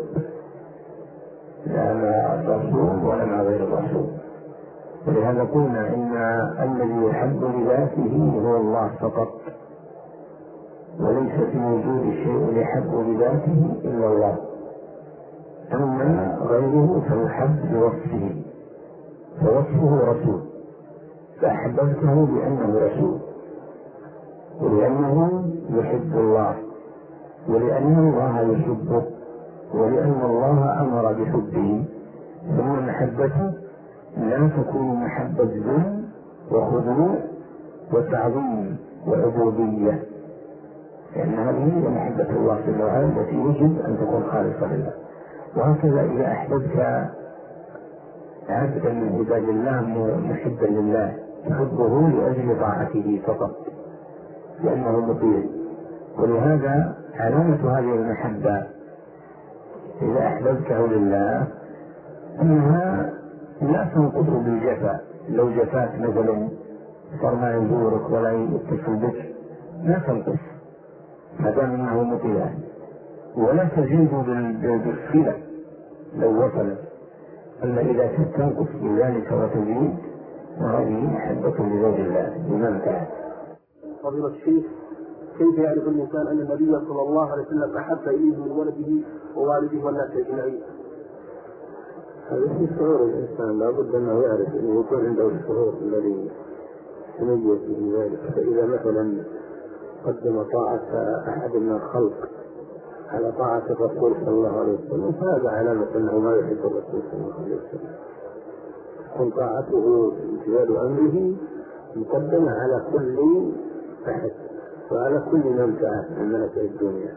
لا مع الرسول ولا مع غير الرسول. ولهذا قلنا إن الذي يحب لذاته هو الله فقط، وليس في وجود شيء يحب لذاته إلا الله، أما غيره فيحب بوصفه، فوصفه رسول، فأحببته لأنه رسول، ولأنه يحب الله، ولأن الله يحبه، ولأن الله أمر بحبه. ثم محبته لا تكون محبة ذل وخضوع وتعظيم وعبودية، لأن هذه هي محبة الله جل وعلا التي يجب أن تكون خالصة لله. وهكذا إذا أحببت عبدا من عباد الله محبا لله تحبه لأجل طاعته فقط لأنه مطيع. ولهذا علامة هذه المحبة إذا أحببته لله أنها لا تنقص بالجفاء. لو جفاك مثلا صار ما يزورك ولا يتصل بك لا تنقص ما دام أنه مطيع، ولا تزيد بالصلة لو وصلت، أما إذا تنقص بذلك وتزيد وهذه محبة لزوج الله لمن كان. فضيلة الشيخ، كيف يعرف الإنسان أن النبي صلى الله عليه وسلم أحب إليه من ولده ووالده والناس أجمعين؟ هذا في شعور الإنسان، لا بد أنه يعرف أنه يكون عنده الشعور الذي يميز به ذلك. فإذا مثلا قدم طاعة أحد من الخلق على طاعة الرسول صلى الله عليه وسلم فهذا علامة أنه ما يحب الرسول صلى الله عليه وسلم. تكون طاعته امتثال أمره مقدمة على كل أحد وعلى كل منفعة من ملكة الدنيا،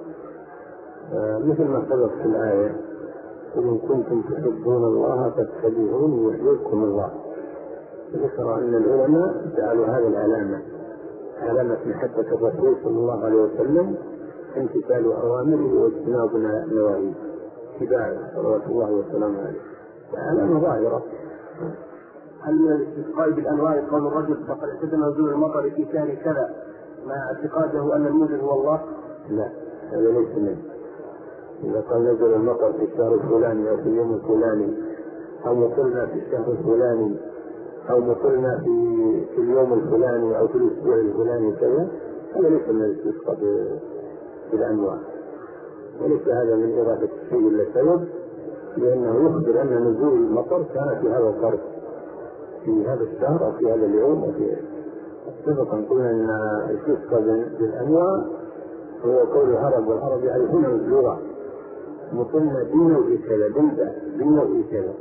مثل ما سبق في الآية: إن كنتم تحبون الله فاتبعوني يحببكم الله. ذكر أن العلماء جعلوا هذه العلامة علامة محبة الرسول صلى الله عليه وسلم امتثال أوامره واجتناب نواهيه، اتباعه صلوات الله وسلامه عليه، علامة ظاهرة. هل من الاستسقاء بالأنواع قول الرجل فقد اعتدى نزول المطر في شهر كذا مع اعتقاده أن المنزل هو الله؟ لا، هذا ليس منه. إذا قال نزل المطر في الشهر الفلاني أو في اليوم الفلاني، أو مطرنا في الشهر الفلاني، أو مطرنا في اليوم الفلاني أو في الأسبوع الفلاني كذا، هذا ليس من الاستسقاء بالأنواع، وليس هذا من إرادة الشيء إلا سبب، لأنه يخبر أن نزول المطر كان في هذا الظرف في هذا الشهر أو في هذا اليوم أو في سبقا قلنا أن الاستسقاء بالأنواع هو قول العرب، والعرب يعرفون اللغة، مطلنا بنوع كذا بنوع كذا،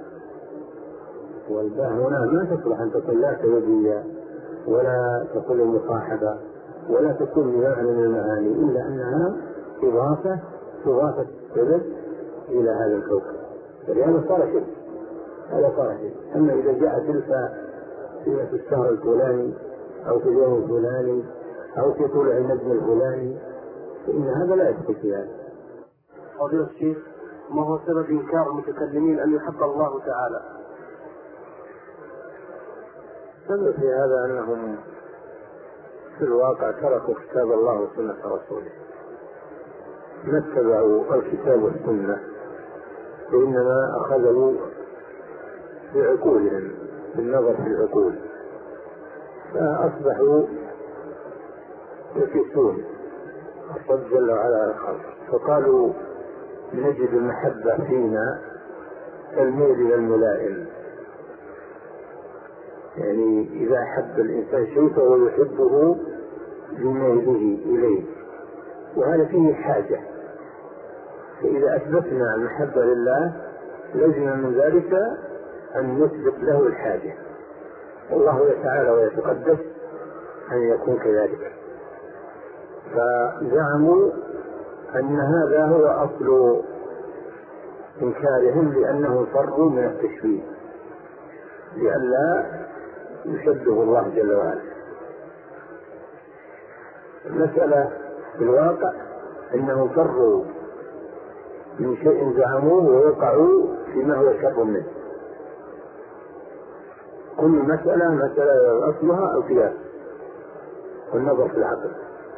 والباء هنا ما تصلح أن تكون لا سببية ولا تكون المصاحبة ولا تكون بمعنى من المعاني، إلا أنها إضافة السبب إلى هذا الكوكب، فلهذا صار شيء، هذا صار شيء. أما إذا جاء تلك في الشهر الفلاني أو في اليوم الفلاني أو في طلوع النجم الفلاني فإن هذا لا يدخل في هذا. فضيلة الشيخ، ما هو سبب إنكار المتكلمين أن يحب الله تعالى؟ السبب في هذا أنهم في الواقع تركوا كتاب الله وسنة رسوله، ما اتبعوا الكتاب والسنة، وإنما أخذوا بعقولهم بالنظر في العقول، فأصبحوا يكسون الرب جل وعلا الخلق، فقالوا نجد المحبة فينا كالميل إلى الملائم، يعني إذا أحب الإنسان شيء فهو يحبه بميله إليه، وهذا فيه حاجة. فإذا أثبتنا المحبة لله لازم من ذلك أن نثبت له الحاجة، والله تعالى ويتقدس أن يكون كذلك. فزعموا أن هذا هو أصل إنكارهم، لأنه فروا من التشبيه لئلا يشبه الله جل وعلا. المسألة في الواقع أنه فروا من شيء زعموه ووقعوا فيما هو شر منه. كل مسألة أصلها القياس والنظر في العقل.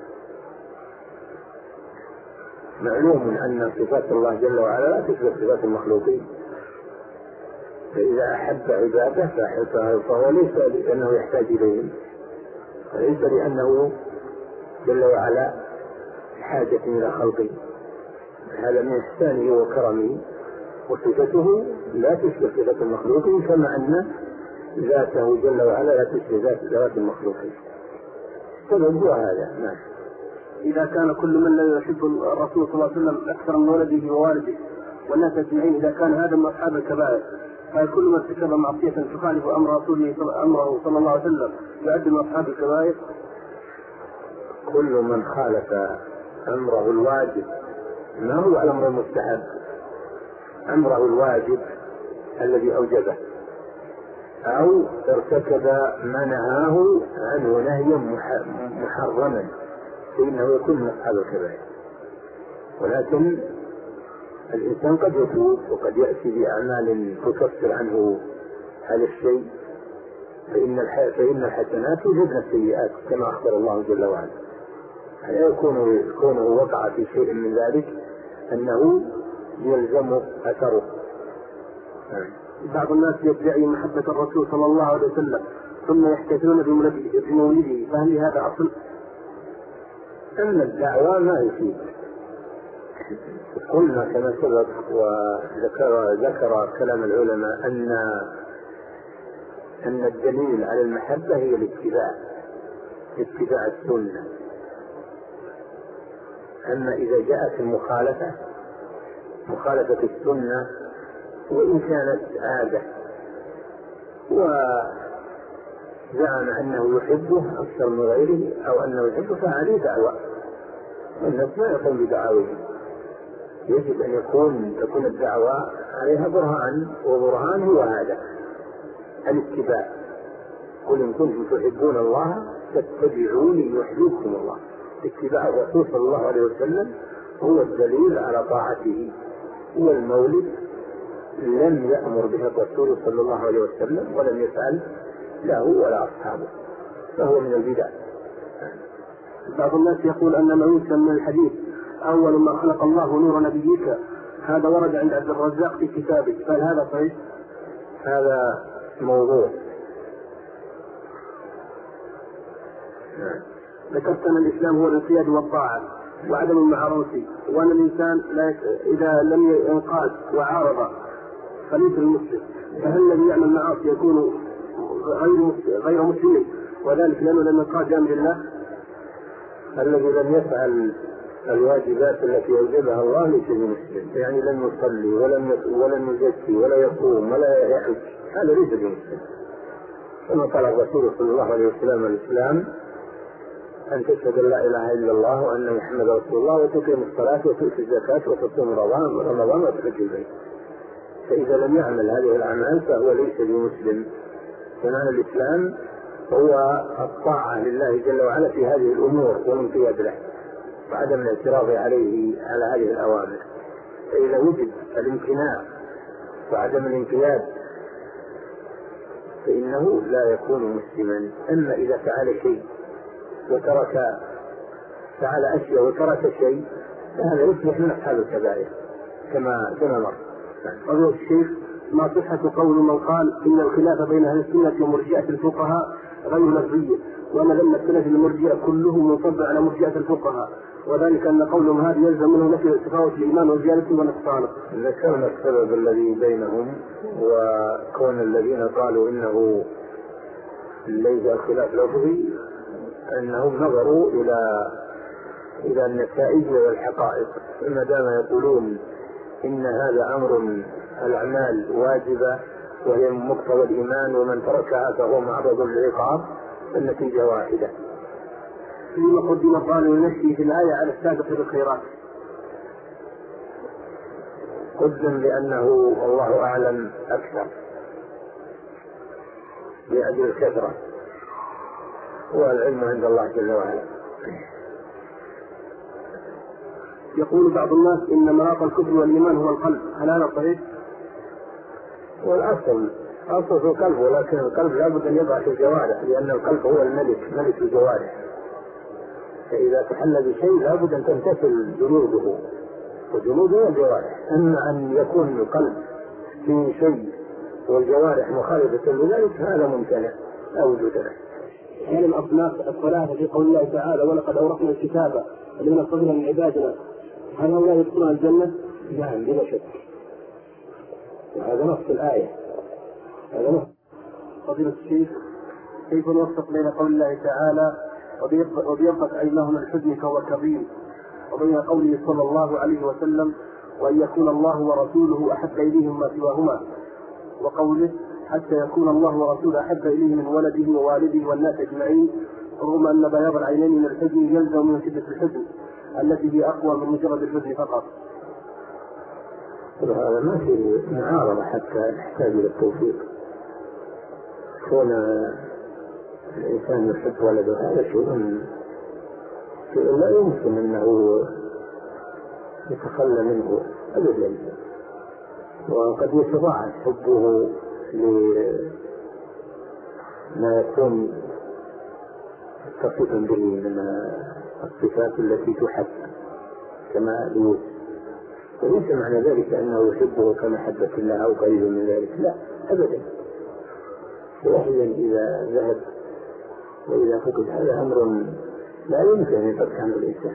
معلوم أن صفات الله جل وعلا لا تشبه صفات المخلوقين، فإذا أحب عباده فهو ليس لأنه يحتاج إليهم، وليس لأنه جل وعلا حاجة إلى خلقه. هذا من إحسانه وكرمه، وصفته لا تشبه صفة المخلوقين، كما أن ذاته جل وعلا لا تشبه ذات المخلوقين. فالموضوع هذا. نعم. إذا كان كل من لا يحب الرسول صلى الله عليه وسلم أكثر من ولده ووالده والناس أجمعين، إذا كان هذا من أصحاب الكبائر، فكل من ارتكب معصية تخالف أمره صلى الله عليه وسلم يعد من أصحاب الكبائر؟ كل من خالف أمره الواجب، ما هو الأمر المستحب، أمره الواجب الذي أوجبه، أو ارتكب ما نهاه عنه نهيا محرما، فإنه يكون من أصحاب الكبائر. ولكن الإنسان قد يتوب وقد يأتي بأعمال تكفر عنه هذا الشيء، فإن الحسنات يذهبن السيئات كما أخبر الله جل وعلا. لا كونه وقع في شيء من ذلك أنه يلزم أثره. بعض الناس يدعي محبة الرسول صلى الله عليه وسلم ثم يحتفلون بمولده، فهل هذا أصل؟ أما الدعوة ما يفيد. قلنا كما سبق وذكر كلام العلماء أن الدليل على المحبة هي اتباع السنة. أما إذا جاءت مخالفة السنة وإن كانت عادة وزعم أنه يحبه أكثر من غيره أو أنه يحبه، فهذه دعوة، والناس ما يقوم بدعاوهم. يجب أن تكون الدعوة عليها برهان هو هذا الاتباع. قل إن كنتم تحبون الله فاتبعوني يحببكم الله. اتباع الرسول صلى الله عليه وسلم هو الدليل على طاعته. هو المولد لم يأمر به الرسول صلى الله عليه وسلم ولم يفعل له ولا أصحابه، فهو من البدع. بعض الناس يقول أن ما يسمى من الحديث أول ما خلق الله نور نبيك، هذا ورد عند عبد الرزاق في كتابه، فهل هذا صحيح؟ هذا موضوع. ذكرت أن الإسلام هو الانقياد والطاعة وعدم المعاصي، وأن الإنسان إذا لم ينقاد وعارض فليس المسلم، فهل الذي يعمل معاصي يكون غير مسلم، وذلك لأنه لم ينقاد بأمر الله؟ الذي لم يفعل الواجبات التي أوجبها الله ليس بمسلم، يعني لم يصلي ولم يزكي ولا يصوم ولا يحج، هذا ليس بمسلم. كما قال الرسول صلى الله عليه وسلم: الإسلام أن تشهد أن لا إله إلا الله وأن محمد رسول الله وتقيم الصلاة وتؤتي الزكاة وتصوم رمضان وتحج البيت. فإذا لم يعمل هذه الأعمال فهو ليس بمسلم. كمان الإسلام هو الطاعة لله جل وعلا في هذه الأمور والانقياد له وعدم الاعتراض عليه على هذه الأوامر. فإذا وجد الامتناع وعدم الانقياد فإنه لا يكون مسلما. أما إذا فعل شيء فعل أشياء وترك شيء فهذا يصبح من أصحاب الكبائر كما مر. قال الشيخ: ما صحة قول من قال إن الخلاف بين أهل السنة ومرجئة الفقهاء غير لفظية، وأن لما السلف المرجئة كله منصب على مرجئة الفقهاء، وذلك أن قولهم هذا يلزم منه نفي تفاوت الإيمان والزيادة والنقصان. ذكرنا السبب الذي بينهم، وكون الذين قالوا إنه ليس الخلاف لفظي أنهم نظروا إلى النتائج والحقائق. ما دام يقولون إن هذا أمر الأعمال واجبة وهي مقتضى الإيمان ومن تركها فهو معرض للعقاب، النتيجة واحدة. فيما قدم الظالم لنفسه في الآية على السابق بالخيرات؟ قدم لأنه والله أعلم أكثر لأجل الكثرة، والعلم عند الله جل وعلا. يقول بعض الناس إن مناط الكفر والإيمان هو القلب، هل هذا صحيح؟ والأصل في القلب، ولكن القلب لابد أن يضع في الجوارح، لأن القلب هو ملك الجوارح، فإذا تحل بشيء لابد أن تمتثل جنوده، وجنوده الجوارح. أما أن يكون القلب في شيء والجوارح مخالفة لذلك هذا ممتنع لا وجود له. هل الأصناف الثلاثة في قول الله تعالى ولقد أورثنا الكتاب الذين اصطفينا من عبادنا، هل هؤلاء يدخلون الجنة؟ نعم بلا شك، وهذا نص الآية. هذا نص. فضيلة الشيخ، كيف نوفق بين قول الله تعالى وبيضت أينهم الحزن فهو كظيم، وبين قوله صلى الله عليه وسلم وأن يكون الله ورسوله أحب إليهم ما سواهما، وقوله حتى يكون الله ورسوله أحب إليه من ولده ووالده والناس أجمعين، رغم أن بياض العينين من الحزن يلزم من شدة الحزن التي هي أقوى من مجرد الحزن فقط؟ هذا ما في معارضة حتى نحتاج إلى التوفيق. كون الإنسان يحب ولده هذا شيء لا يمكن أنه يتخلى منه أبدا، وقد يتضاعف حبه لما يكون متصفا به من الصفات التي تحب كما يوسف، وليس معنى ذلك أنه يحبه كمحبة الله أو قريب من ذلك، لا أبدا. واحدا إذا ذهب وإذا فقد هذا أمر لا يمكن أن يفك عنه الإنسان.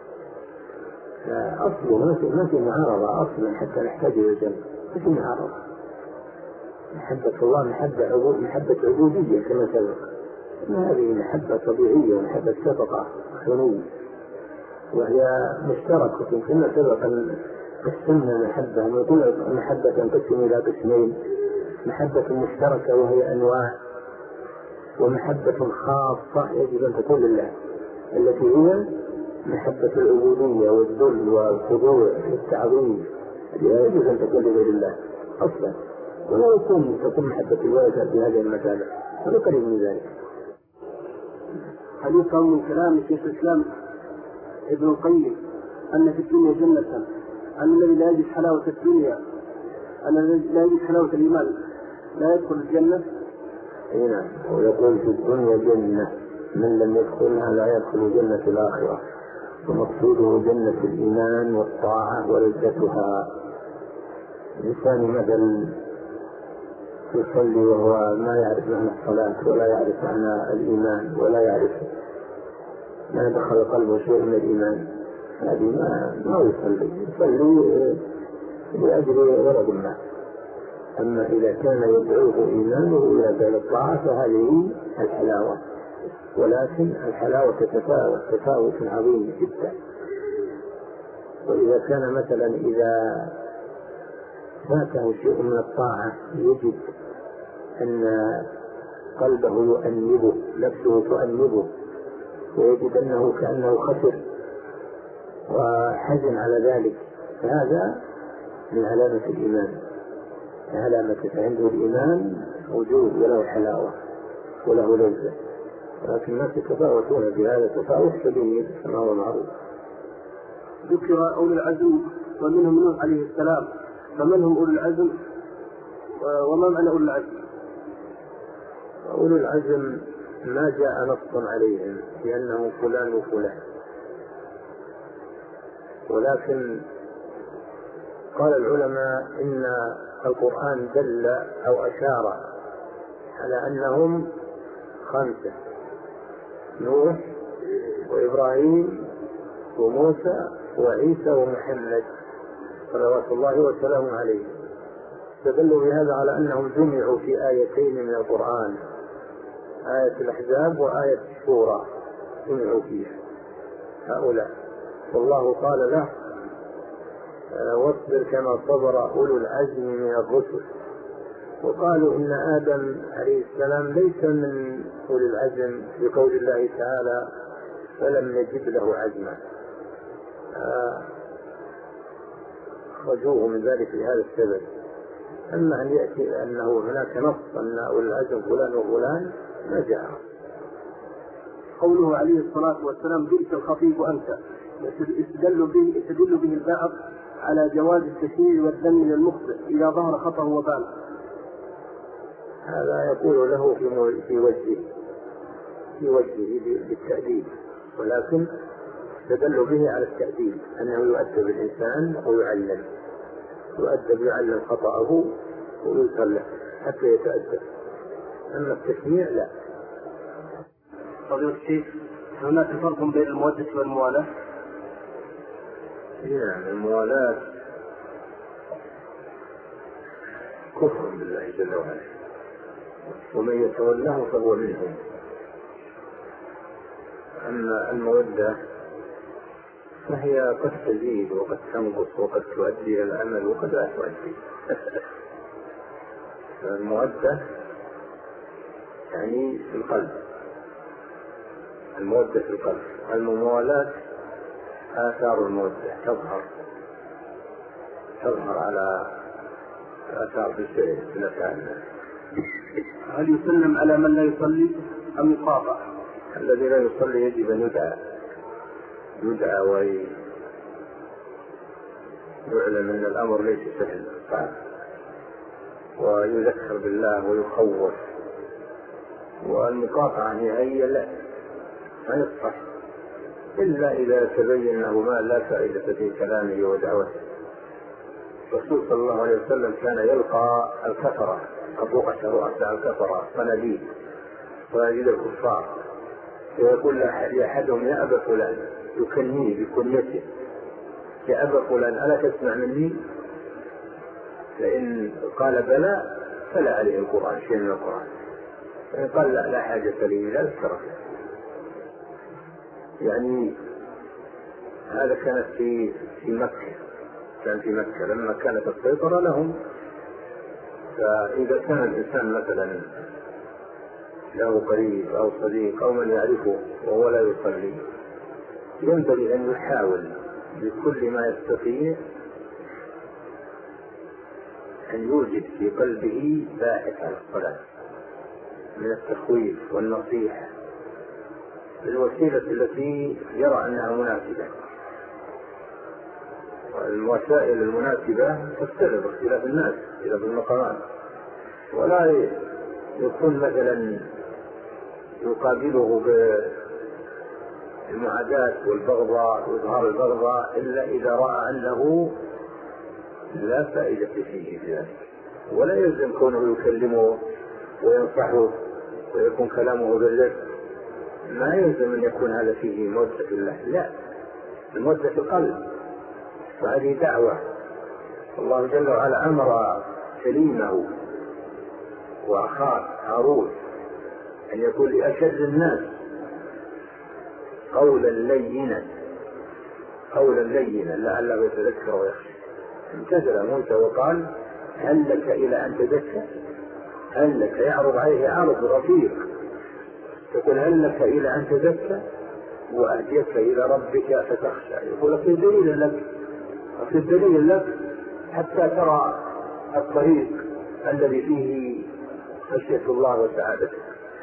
فأصله ما في معارضة أصلا حتى نحتاج إلى الجنة، ما في معارضة. محبة الله محبة عبودية كما سبق، ما هذه محبة طبيعية ومحبة شفقة حنية، وهي مشتركة. كما سبق أن قسمنا محبة، نقول محبة تنقسم إلى قسمين: محبة مشتركة وهي أنواع، ومحبة خاصة يجب أن تكون لله التي هي محبة العبودية والذل والخضوع والتعظيم، لا يجب أن تكون لغير الله أصلا، ولا تكون محبة الوالد في هذه المسألة ولا قريب من ذلك. هل يفهم من كلام شيخ الإسلام ابن القيم أن في الدنيا جنة، أن الذي لا يجد حلاوة الدنيا، أن الذي لا يجد حلاوة الإيمان لا يدخل الجنة؟ أي نعم، ويقول في الدنيا جنة من لم يدخلها لا يدخل جنة الآخرة، ومقصوده جنة الإيمان والطاعة ولذتها. الإنسان مثلا يصلي وهو ما يعرف معنى الصلاة ولا يعرف معنى الإيمان ولا يعرف ما دخل قلبه شيء من الإيمان، هذه ما يصلي لأجل غرض ما. أما إذا كان يدعوه إيمانه إلى فعل الطاعة فهذه الحلاوة، ولكن الحلاوة تفاوت عظيم جدا. وإذا كان مثلا إذا فاته شيء من الطاعة يجد أن قلبه يؤنبه، نفسه تؤنبه، ويجد أنه كأنه خسر وحزن على ذلك، فهذا من علامة الإيمان، علامة عنده الإيمان وجود وله حلاوة وله لذة. ولكن الناس يتفاوتون بهذا تفاوت شديد كما هو معروف. ذكر أولي العزم ومنهم نوح عليه السلام، فمن هم أولي العزم وما معنى أولي العزم؟ أولي العزم ما جاء نص عليهم بأنه فلان وفلان، ولكن قال العلماء إن القرآن دل أو أشار على أنهم 5: نوح وإبراهيم وموسى وعيسى ومحمد صلوات الله وسلامه عليه. استدلوا بهذا على أنهم جمعوا في آيتين من القرآن، آية الأحزاب وآية الشورى، جمعوا فيها هؤلاء. والله قال له: واصبر كما صبر أولو العزم من الرسل. وقالوا إن آدم عليه السلام ليس من أولي العزم بقول الله تعالى: فلم يجد له عزما أخرجوه من ذلك لهذا السبب. أما أن يأتي أنه هناك نص أن العزم فلان وفلان ما جاء. قوله عليه الصلاة والسلام بئس الخطيب أنت، يستدل به البعض على جواز التشنيع والذم للمخطئ إذا ظهر خطأه وبان. هذا يقول له في وجهه بالتأديب، ولكن استدل به على التأديب أنه يؤدب الإنسان ويعلم، يعلم خطأه ويصلح حتى يتأدب. أما التشنيع لا. فضيلة الشيخ، هناك فرق بين المودة والموالاة؟ نعم، الموالاة كفر بالله جل وعلا، ومن يتولاه فهو منهم. أما المودة فهي قد تزيد وقد تنقص وقد تؤدي إلى العمل وقد لا تؤدي. المودة يعني في القلب، المودة في القلب. الموالاة آثار المودة تظهر على آثار في الأفعال. هل يسلم على من لا يصلي أم يقاطع؟ الذي لا يصلي يجب أن يدعى ويعلم أن الأمر ليس سهل، ويذكر بالله ويخوف. والمقاطعة هي لا يصح إلا إذا تبين أنه ما لا فائدة في كلامه ودعوته. الرسول صلى الله عليه وسلم كان يلقى الكفرة، أبوقة رؤساء الكفرة صناديد صناديد الكفار، ويقول لأحدهم يا أبا فلان، يكنيه بكنيته، يا أبا فلان ألا تسمع مني؟ فإن قال بلى فلا عليه القرآن شيء من القرآن، فإن قال لا حاجة لي لا أذكره. يعني هذا كانت في مكة، كان في مكة لما كانت السيطرة لهم. فإذا كان الإنسان مثلا له قريب أو صديق أو من يعرفه وهو لا يصلي، ينبغي أن يحاول بكل ما يستطيع أن يوجد في قلبه باعث على الصلاة من التخويف والنصيحة بالوسيلة التي يرى أنها مناسبة. والوسائل المناسبة تختلف اختلاف الناس إلى المقامات، ولا يكون مثلا يقابله بالمعاداة والبغضاء وإظهار البغضاء إلا إذا رأى أنه لا فائدة فيه في ذلك. ولا يلزم كونه يكلمه وينصحه ويكون كلامه بالرفق، ما يلزم أن يكون هذا فيه مودة الله، لا، المودة في القلب، وهذه دعوة. الله جل وعلا أمر كليمه وأخاه هارون أن يقول لأشد الناس قولا لينا لعله يتذكر ويخشى. امتثل موسى وقال هل لك إلى أن تزكى؟ هل لك، يعرض عليه عرض رفيق، يقول هل لك إلى أن تزكى وأهديك إلى ربك فتخشى. يقول أصير دليل لك حتى ترى الطريق الذي فيه خشية الله وسعادته.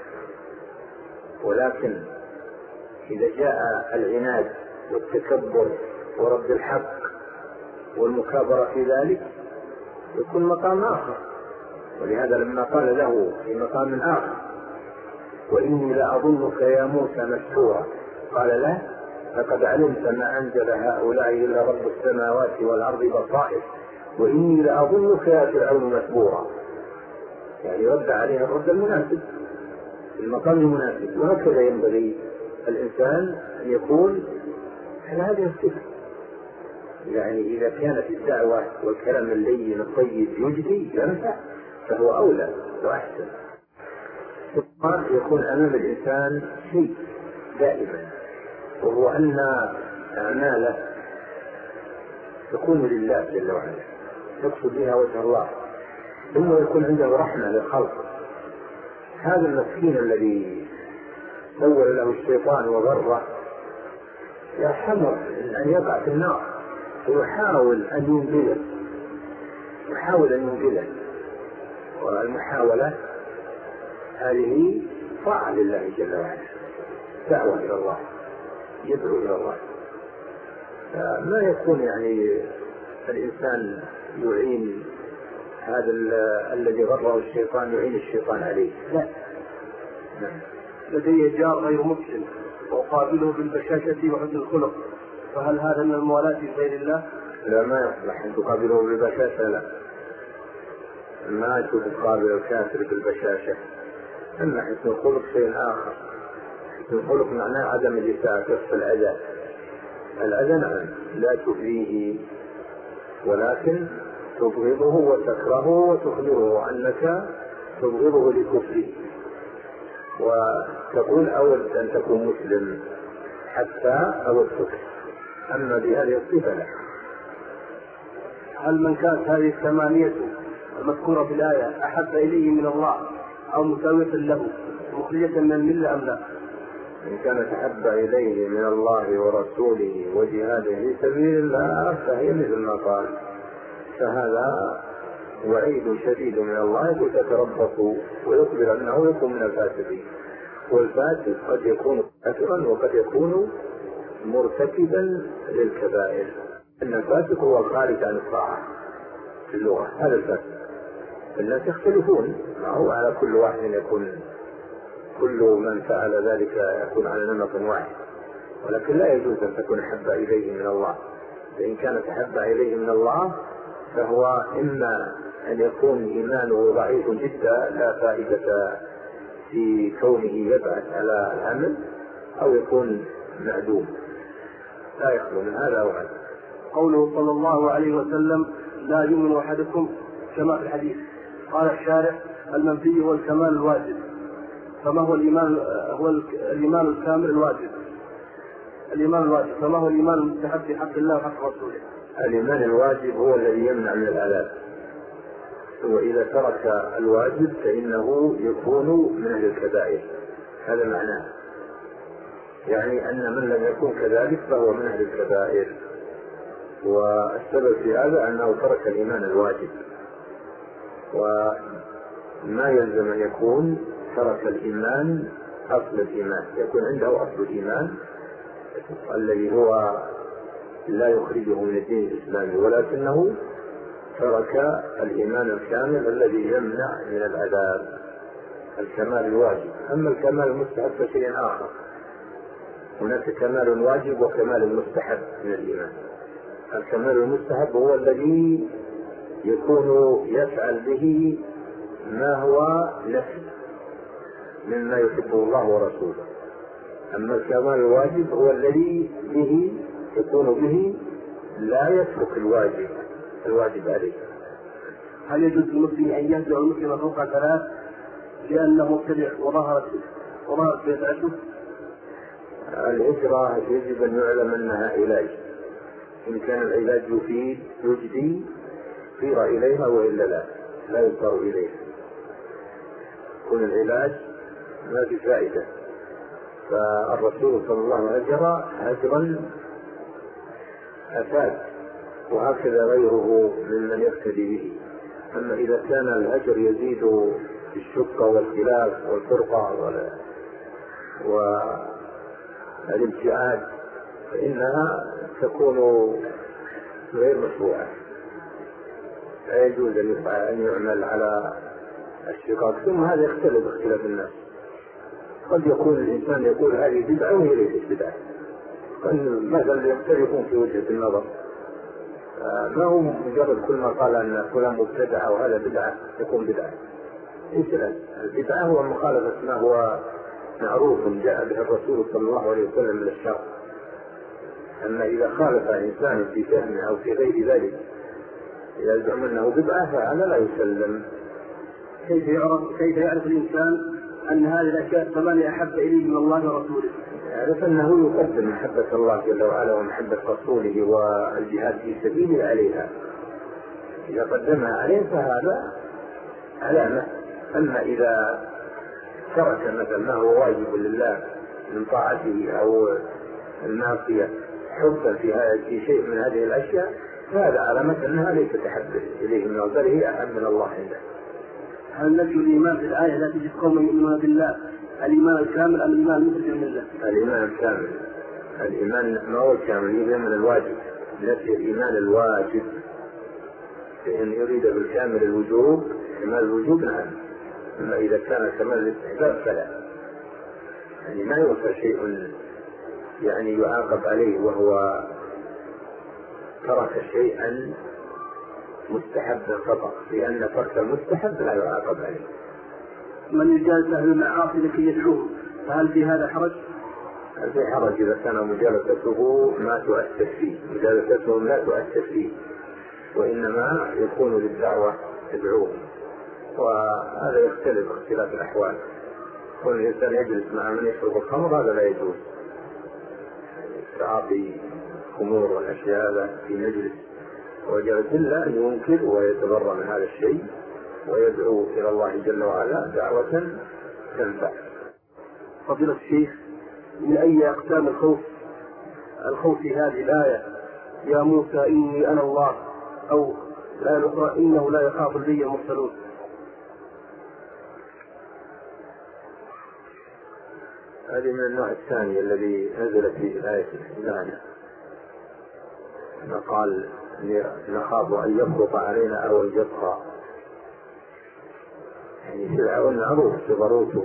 ولكن إذا جاء العناد والتكبر ورد الحق والمكابرة في ذلك يكون مقام آخر. ولهذا لما قال له في مقام آخر وإني لأظنك يا موسى مسحورا، قال له لقد علمت ما أنزل هؤلاء إلا رب السماوات والأرض بصائر وإني لأظنك يا فرعون مسبورا. يعني رد عليها الرد المناسب في المقام المناسب. وهكذا ينبغي الإنسان أن يكون على هذه الصفة. يعني إذا كانت الدعوة والكلام اللين الطيب يجدي ينفع فهو أولى وأحسن. ثم يكون أمام الإنسان شيء دائما، وهو أن أعماله تكون لله جل وعلا يقصد بها وجه الله، ثم يكون عنده رحمة للخلق. هذا المسكين الذي سول له الشيطان وغره يحمر أن يقع في النار ويحاول أن ينقذه، والمحاولة هذه طاعة لله جل وعلا، دعوة إلى الله، يدعو إلى الله. ما يكون يعني الإنسان يعين هذا الذي غره الشيطان، يعين الشيطان عليه، لا. لدي جار غير مسلم وقابله بالبشاشة وحسن الخلق، فهل هذا من الموالاة في غير الله؟ لا، ما يصلح أن تقابله بالبشاشة، لا، ما تقابل الكافر بالبشاشة. أما حسن الخلق شيء آخر. حسن الخلق معناه عدم الإساءة، كف الأذى. الأذى نعم لا تؤذيه، ولكن تبغضه وتكرهه وتخبره أنك تبغضه لكفره، وتقول أود أن تكون مسلم حتى أودك، أما بهذه الصفة لا. هل من كانت هذه الثمانية المذكورة في الآية أحب إليه من الله أو مساوية له مخرجة من الملة أم لا؟ إن كانت أحب إليه من الله ورسوله وجهاده في سبيل الله فهي مثل ما قال، فهذا وعيد شديد من الله، يقول تتربصوا، ويخبر أنه يكون من الفاسقين. والفاسق قد يكون كافرا وقد يكون مرتكبا للكبائر، أن الفاسق هو الخارج عن الطاعة في اللغة، هذا الفاسق. الناس يختلفون، ما هو على كل واحد يكون، كل من فعل ذلك يكون على نمط واحد، ولكن لا يجوز أن تكون أحب إليه من الله. فإن كانت أحب إليه من الله فهو إما أن يكون إيمانه ضعيف جدا لا فائدة في كونه يبعث على العمل، أو يكون معدوم، لا يخلو من هذا وهذا. قوله صلى الله عليه وسلم لا يؤمن أحدكم كما في الحديث، قال الشارع المنفي هو الكمال الواجب، فما هو الإيمان؟ هو الإيمان الكامل الواجب، الإيمان الواجب، فما هو الإيمان المستحب في حق الله وحق رسوله؟ الإيمان الواجب هو الذي يمنع من الآلام، وإذا ترك الواجب فإنه يكون من أهل الكبائر، هذا معناه، يعني أن من لم يكن كذلك فهو من أهل الكبائر. والسبب في هذا أنه ترك الإيمان الواجب، وما يلزم أن يكون ترك الإيمان أصل الإيمان، يكون عنده أصل الإيمان الذي هو لا يخرجه من الدين الإسلامي، ولكنه ترك الإيمان الكامل الذي يمنع من العذاب، الكمال الواجب. أما الكمال المستحب فشيء آخر، هناك كمال واجب وكمال مستحب من الإيمان. الكمال المستحب هو الذي يكون يفعل به ما هو نفس مما يحبه الله ورسوله. أما الكمال الواجب هو الذي به يكون به لا يترك الواجب عليه. هل يجوز للمسلم أن يهجر المسلم فوق 3 لأنه مبتدع وظهرت بدعته؟ الهجرة يجب أن يعلم أنها علاج، إن كان العلاج يجدي صير إليها، وإلا لا يصار إليها. يكون العلاج ما في فائدة، فالرسول صلى الله عليه وسلم هجرا أفاد، وهكذا غيره ممن يقتدي به. أما إذا كان الهجر يزيد في الشقة والخلاف والفرقة والابتعاد فإنها تكون غير مشروعة، لا يجوز أن يعمل على الشقاق. ثم هذا يختلف اختلاف الناس، قد يكون الإنسان يقول هذه بدعة وهي ليست بدعة، مثلا يختلفون في وجهة النظر، ما هو مجرد كل ما قال أن فلان مبتدع وهذا بدعة يكون بدعة. البدعة هو مخالفة ما هو معروف جاء به الرسول صلى الله عليه وسلم من الشرع. أما إذا خالف إنسان في فهمه أو في غير ذلك يزعم أنه بدعة فهذا لا يسلم. كيف يعرف الإنسان أن هذه الأشياء 8 أحب إليه من الله ورسوله؟ يعرف أنه يقدم محبة الله جل وعلا ومحبة رسوله والجهاد في سبيله عليها، إذا قدمها عليه فهذا علامة. أما إذا ترك مثلا ما هو واجب لله من طاعته أو المعصية حبا في شيء من هذه الأشياء، فهذا علامة أنها ليست أحب إليه من بل هي أحب من الله عنده. هل نفي الإيمان في الآية لا تجد قوم يؤمنون بالله الإيمان الكامل أم الإيمان المنتج من الله؟ الإيمان الكامل. الإيمان ما هو الكامل؟ الإيمان من الواجب. نفي الإيمان الواجب، فإن يريد بالكامل الوجوب كمال الوجوب نعم، أما إذا كان كمال الاستحباب فلا. يعني ما يوصل شيء يعني يعاقب عليه وهو ترك شيئا مستحبا فقط، لأن ترك المستحب لا يعاقب عليه. من يجالس أهل المعاصي لكي يدعوه فهل في هذا حرج؟ هل في حرج إذا كان مجالسته ما تؤثر فيه؟ مجالستهم لا تؤثر فيه، وإنما يكون للدعوة تدعوهم، وهذا يختلف اختلاف الأحوال. كل الإنسان يجلس مع من يشرب الخمر هذا لا يجوز، تعاطي خمور والأشياء هذا في مجلس، وجلس إلا أن ينكر ويتبرأ من هذا الشيء ويدعو إلى الله جل وعلا دعوة تنفع. فضيلة الشيخ، من أي أقسام الخوف في هذه الآية يا موسى إني أنا الله، أو الآية الأخرى إنه لا يخاف لي المرسلون؟ هذه من النوع الثاني الذي نزل في الآية الثانية، قال نخاف أن يفرط علينا أو أن يطغى. يعني فرعون معروف بضروته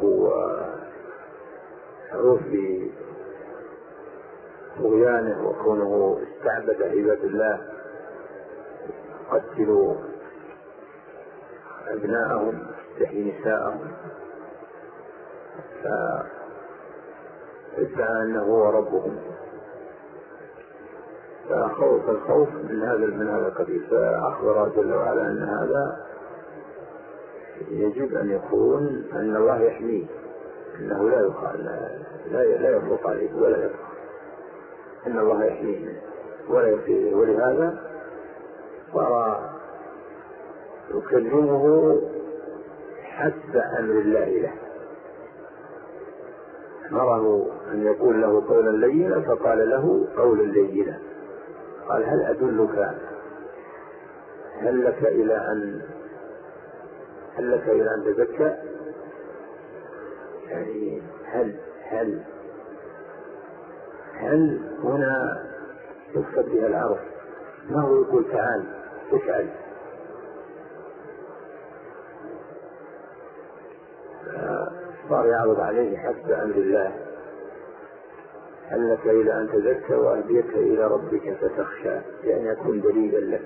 ومعروف بطغيانه وكونه استعبد عباد الله، قتلوا أبناءهم استحيي نساءهم، فادعى أنه هو ربهم، فخوف الخوف من هذا القبيل. فأخبر جل وعلا أن هذا يجب أن يكون أن الله يحميه، أنه لا يفرط عليه ولا يفرط، أن الله يحميه ولا يفرط. ولهذا صار يكلمه حسب أمر الله له، أمره أن يقول له قولا لينا فقال له قولا لينا. قال هل أدلك، هل لك إلى أن تزكى؟ يعني هل هنا يقصد بها العرض، ما هو يقول تعال افعل. صار يعرض عليه حسب أمر الله، هل لك إلى أن تزكى وأهديك إلى ربك فتخشى، يعني يكون دليل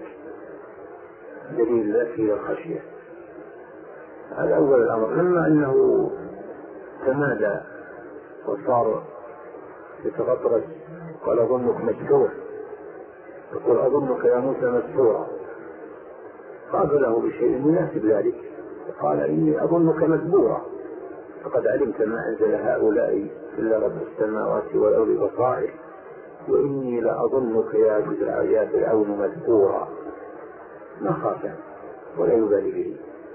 لك إلى الخشية. هذا أول الأمر. لما أنه تمادى وصار يتغطرس قال أظنك مسحور، يقول أظنك يا موسى مسحورا، قابله بشيء يناسب ذلك، قال إني أظنك مدبورا، فقد علمت ما أنزل هؤلاء إلا رب السماوات والأرض بصائر، وإني لأظنك يا فرعون مدبورا. ما خاف ولا يبالي به،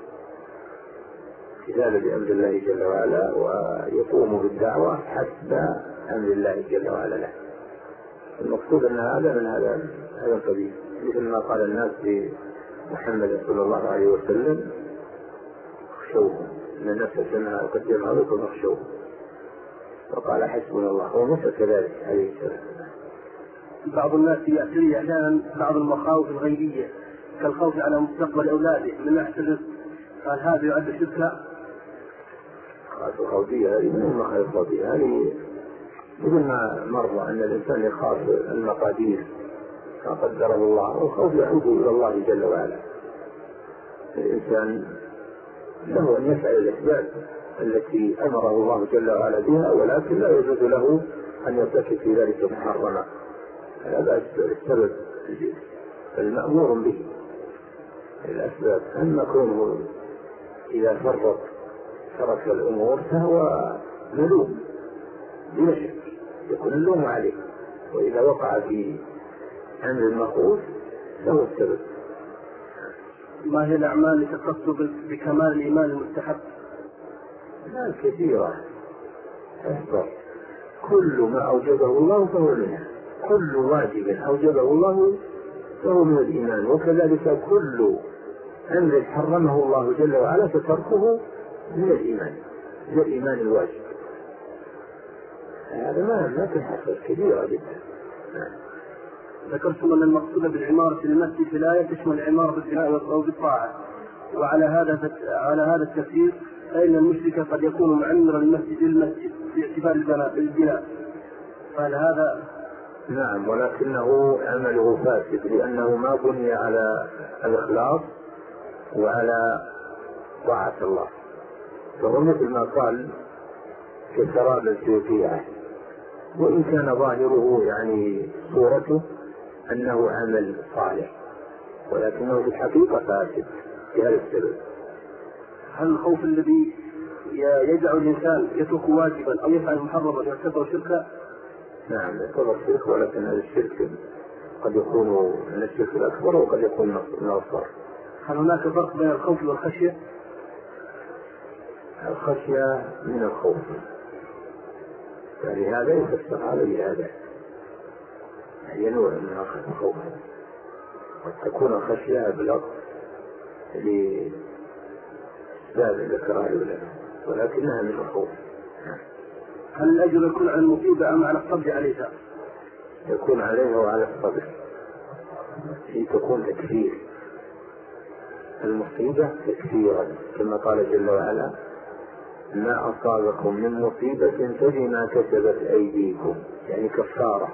امتثالا لأمر الله جل وعلا، ويقوم بالدعوة حسب أمر الله جل وعلا له. المقصود أن هذا من هذا القبيل، مثل ما قال الناس لمحمد صلى الله عليه وسلم اخشوهم إن الناس سمعها وقدم عليكم اخشوهم، وقال حسبنا الله، وموسى كذلك عليه السلام. بعض الناس يأتي أحيانا بعض المخاوف الغيبية كالخوف على مستقبل أولاده من يحتجز، قال هذا يعد شركا؟ الخوفية هذه من المخاوف الخوفية هذه مثل ما مر أن الإنسان يخاف المقادير ما قدره الله، والخوف يعود إلى الله جل وعلا. الإنسان له أن يفعل الأسباب التي أمره الله جل وعلا بها، ولكن لا يجوز له أن يرتكب في ذلك محرما. هذا السبب المأمور به الأسباب. أما كونه إذا فرط ترك الأمور فهو ملوم بلا شك، يكون اللوم عليه، وإذا وقع في أمر المخوف فهو السبب. ما هي الأعمال التي تختص بكمال الإيمان المستحب؟ كثيرة أكبر، كل ما أوجبه الله فهو منها، كل واجب أوجبه الله فهو من الإيمان، وكذلك كل أمر حرمه الله جل وعلا فتركه من الإيمان، من الإيمان الواجب. هذا ما تنحصر كبيرة جدا. ذكرتم أن المقصود بالعمارة المسجد في الآية تشمل العمارة بالبناء أو بالطاعة، وعلى هذا التفسير فإن المشرك قد يكون معمر المسجد للمسجد باعتبار البناء، فهل هذا؟ نعم، ولكنه عمله فاسد لأنه ما بني على الإخلاص وعلى طاعة الله، فهو مثل ما قال كسراب الزيتية، وإن كان ظاهره يعني صورته أنه عمل صالح ولكنه في الحقيقة فاسد بهذا السبب. هل الخوف الذي يجعل الإنسان يترك واجبا أو يفعل محرما يعتبر شركا؟ نعم يعتبر شرك، ولكن هذا الشرك قد يكون من الشرك الأكبر وقد يكون من الأصغر. هل هناك فرق بين الخوف والخشية؟ الخشية من الخوف، فلهذا يفسر هذا بهذا، هي نوع من الخوف، قد تكون الخشية أبلغ لسبب ذكرها العلماء ولكنها من الخوف. هل الأجر يكون على المصيبة أم على الصبر عليها؟ يكون عليها وعلى الصبر، هي تكون تكفير، المصيبة تكفيرا كما قال جل وعلا ما أصابكم من مصيبة فبما كسبت أيديكم، يعني كفارة،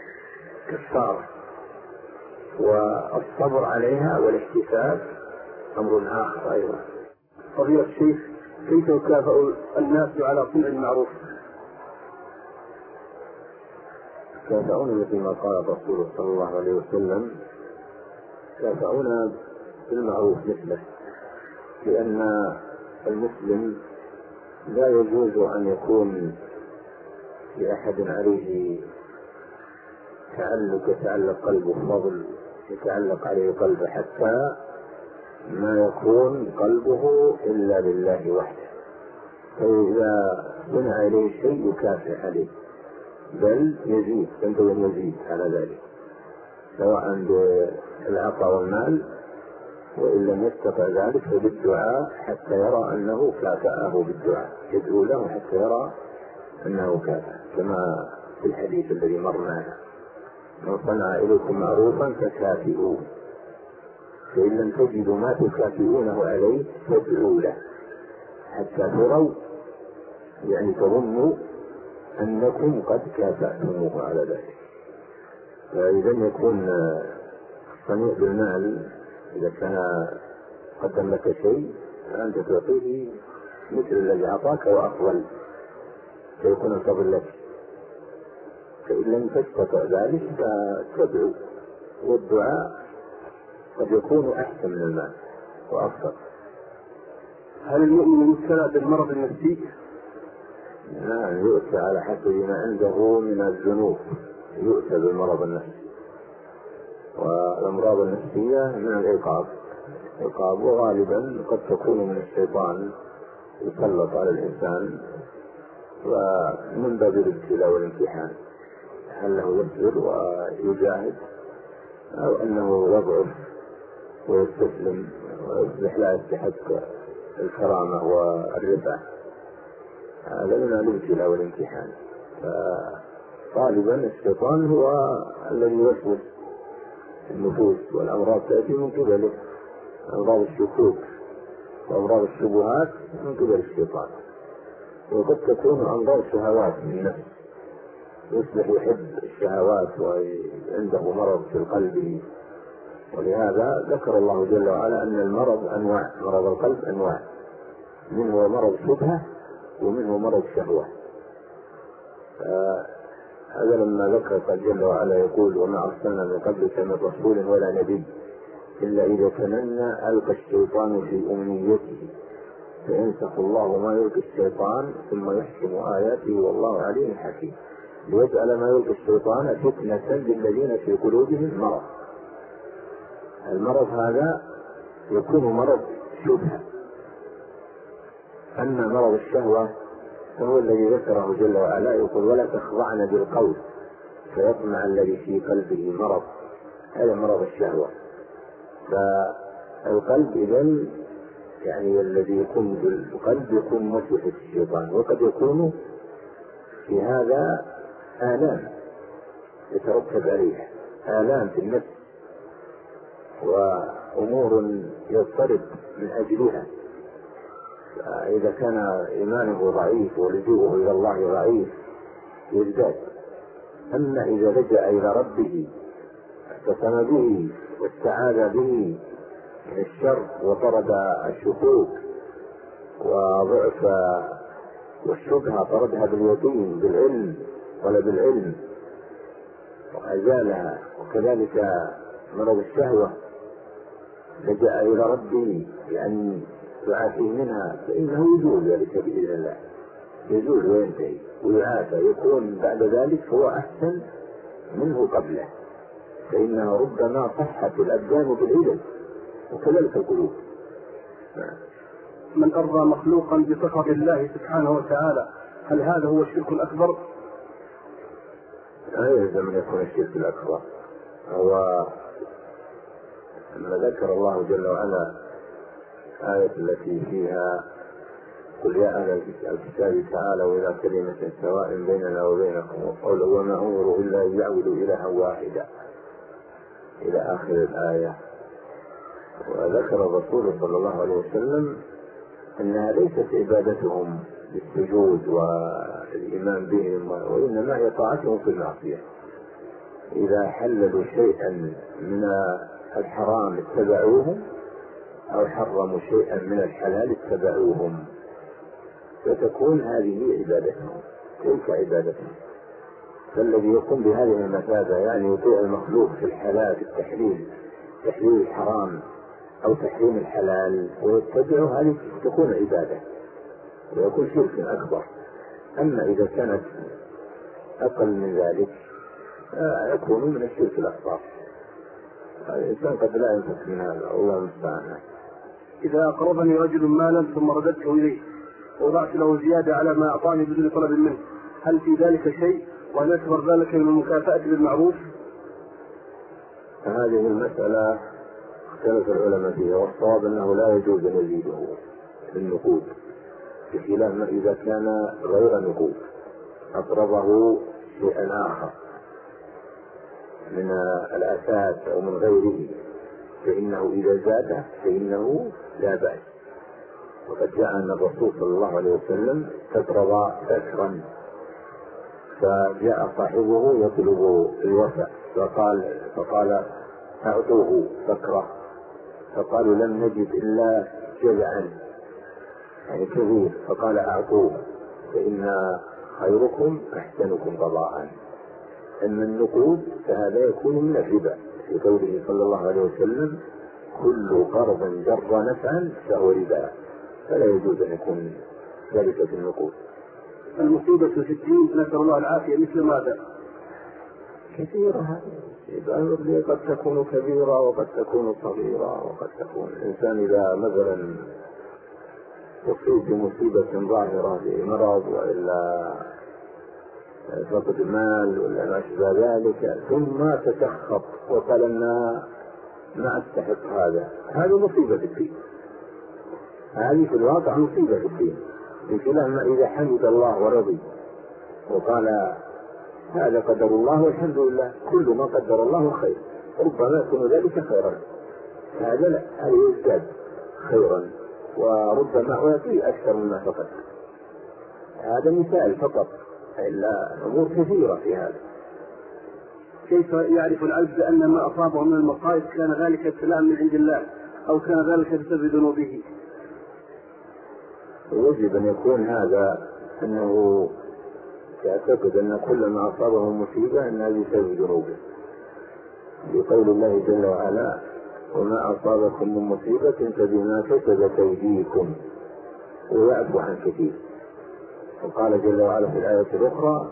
والصبر عليها والاحتساب أمر آخر أيضا. فضيلة الشيخ، كيف يكافئ الناس على صنع المعروف؟ كافئون مثل ما قال الرسول صلى الله عليه وسلم، كافئون بالمعروف مثله، لأن المسلم لا يجوز أن يكون لأحد عليه يتعلق قلبه فضل يتعلق عليه قلبه حتى ما يكون قلبه إلا لله وحده، فإذا صنع إليه شيء يكافئ عليه، بل يزيد على ذلك سواء بالعطاء والمال، وإن لم يستطع ذلك فبالدعاء حتى يرى أنه كافأه بالدعاء، يدعو له حتى يرى أنه كافأ، كما في الحديث الذي مر معنا من صنع إليكم معروفا فكافئوه، فإن لم تجدوا ما تكافئونه عليه فادعوا له حتى تروا، يعني تظنوا أنكم قد كافأتموه على ذلك. فإذا يكون صنيع بالمال إذا كان قدم لك شيء فأنت تعطيه مثل الذي أعطاك وأفضل، فيكون الفضل لك، فإن لم تستطع ذلك فتدعو، والدعاء قد يكون أحسن من المال وأفضل. هل المؤمن يبتلى بالمرض النفسي؟ نعم، يؤتى على حسب ما عنده من الذنوب، يؤتى بالمرض النفسي، والأمراض النفسية من العقاب، وغالبا قد تكون من الشيطان يسلط على الإنسان، ومن باب الابتلاء والامتحان، هل له يصبر ويجاهد أو أنه يضعف ويستسلم ويصبح لا يستحق الكرامة والرفعة، هذا من الابتلاء والامتحان. فغالبا الشيطان هو الذي يوسوس النفوس، والأمراض تأتي من قبله، أمراض الشكوك وأمراض الشبهات من قبل الشيطان، وقد تكون أمراض شهوات من النفس، يصبح يحب الشهوات وعنده مرض في القلب. ولهذا ذكر الله جل وعلا أن المرض أنواع، مرض القلب أنواع، منه مرض شبهة ومنه مرض شهوة. هذا لما ذكر قال جل وعلا يقول وما أرسلنا من قبلك من رسول ولا نبي إلا إذا تمنى ألقى الشيطان في أمنيته فينسخ الله ما يلقي الشيطان ثم يحكم آياته والله عليم حكيم، ليجعل ما يلقي الشيطان فتنة للذين في قلوبهم مرض. المرض هذا يكون مرض شبهة. أما مرض الشهوة فهو الذي ذكره جل وعلا، يقول ولا تخضعن بالقول فيطمع الذي في قلبه مرض، هذا مرض الشهوة. فالقلب إذن يعني الذي يكون في القلب يكون وسوسة الشيطان، وقد يكون في هذا آلام يترتب عليها، آلام في النفس وأمور يضطرب من أجلها. إذا كان إيمانه ضعيف ولجوءه إلى الله ضعيف يزداد. أما إذا لجأ إلى ربه اعتصم به واستعاذ به من الشر وطرد الشكوك وضعف والشبهة، طردها باليقين بالعلم ولا بالعلم وأزالها، وكذلك مرض الشهوة لجأ إلى ربه بأن يعافيه منها، فإنه يزول ذلك بإذن الله، يزول وينتهي ويعافى، يكون بعد ذلك هو أحسن منه قبله، فإنها ربما صحت الأبدان بالعلم وكذلك القلوب. من أرضى مخلوقا بسخط الله سبحانه وتعالى، هل هذا هو الشرك الأكبر؟ لا يلزم أن يكون الشرك الأكبر. هو لما ذكر الله جل وعلا آية التي فيها قل يا أهل الكتاب تعالوا إلى كلمة سواء بيننا وبينكم قل وما أمروا إلا أن يعبدوا إلها واحدا إلى آخر الآية. وذكر الرسول صلى الله عليه وسلم أنها ليست عبادتهم بالسجود والإيمان بهم، وإنما هي طاعتهم في المعصية. إذا حللوا شيئا من الحرام اتبعوهم، أو حرموا شيئا من الحلال اتبعوهم، فتكون هذه عبادتهم تلك عبادتهم. فالذي يقوم بهذه المثابة يعني يطيع المخلوق في الحلال، في التحليل، تحليل الحرام أو تحريم الحلال ويتبعه، هذه تكون عبادة ويكون شرك أكبر. أما إذا كانت أقل من ذلك يكون من الشرك الأكبر. الإنسان قد لا ينفك من هذا، الله المستعان. إذا أقرضني رجل مالا ثم رددته إليه ووضعت له زيادة على ما أعطاني بدون طلب منه، هل في ذلك شيء؟ وهل يعتبر ذلك من المكافأة بالمعروف؟ هذه المسألة اختلف العلماء فيها، والصواب أنه لا يجوز أن يزيده بالنقود، بخلاف ما إذا كان غير نقود أقرضه شيئا آخر من الأساس أو من غيره، فإنه إذا زاد فإنه لا بأس. وقد جاء أن الرسول صلى الله عليه وسلم تقرض بكرا، فجاء صاحبه يطلب الوفاء فقال أعطوه بكرة، فقالوا لم نجد إلا جذعا يعني كبير، فقال أعطوه فإن خيركم أحسنكم قضاء. أما النقود فهذا يكون من الربا، في قوله صلى الله عليه وسلم كل قرض جر نفعا فهو ربا، فلا يجوز أن يكون ذلك في النقود. المصيبة في الدين نسأل الله العافية مثل ماذا؟ كثيرة، قد تكون كبيرة وقد تكون صغيرة، وقد تكون الإنسان إذا مثلا يصيب بمصيبة ظاهرة بمرض وإلا فقد مال ولا ما شابه ذلك، ثم تسخط وقال ما أستحق هذا مصيبة في الدين. هذه في الواقع مصيبة في الدين، بخلاف ما إذا حمد الله ورضي وقال هذا قدر الله والحمد لله، كل ما قدر الله خير، ربما يكون ذلك خيرا، هذا لا، هذا يزداد خيرا وربما يعطي أكثر مما فقد. هذا مثال فقط، إلا أمور كثيرة في هذا. كيف يعرف العبد أن ما أصابه من المصائب كان ذلك ابتلاء من عند الله أو كان ذلك بسبب ذنوبه؟ يجب أن يكون هذا أنه يعتقد أن كل ما أصابه مصيبة أنها بسبب ذنوبه، بقول الله جل وعلا وما أصابكم من مصيبة فبما كسبت أيديكم ويعفو عن كثير. وقال جل وعلا في الآية الأخرى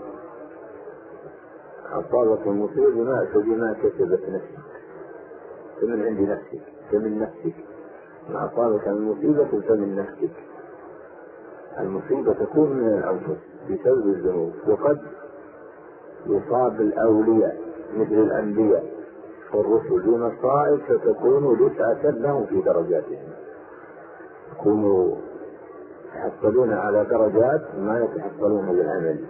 أصابكم مصيبة فبما كسبت نفسك، فمن عند نفسك، فمن نفسك، ما أصابك من مصيبة فمن نفسك. المصيبة تكون من الأنفس بسبب الذنوب، وقد يصاب الأولياء مثل الأنبياء والرسل بمصائب فتكون رفعة لهم في درجاتهم، يكونوا يحصلون على درجات ما يتحصلون بالعمل.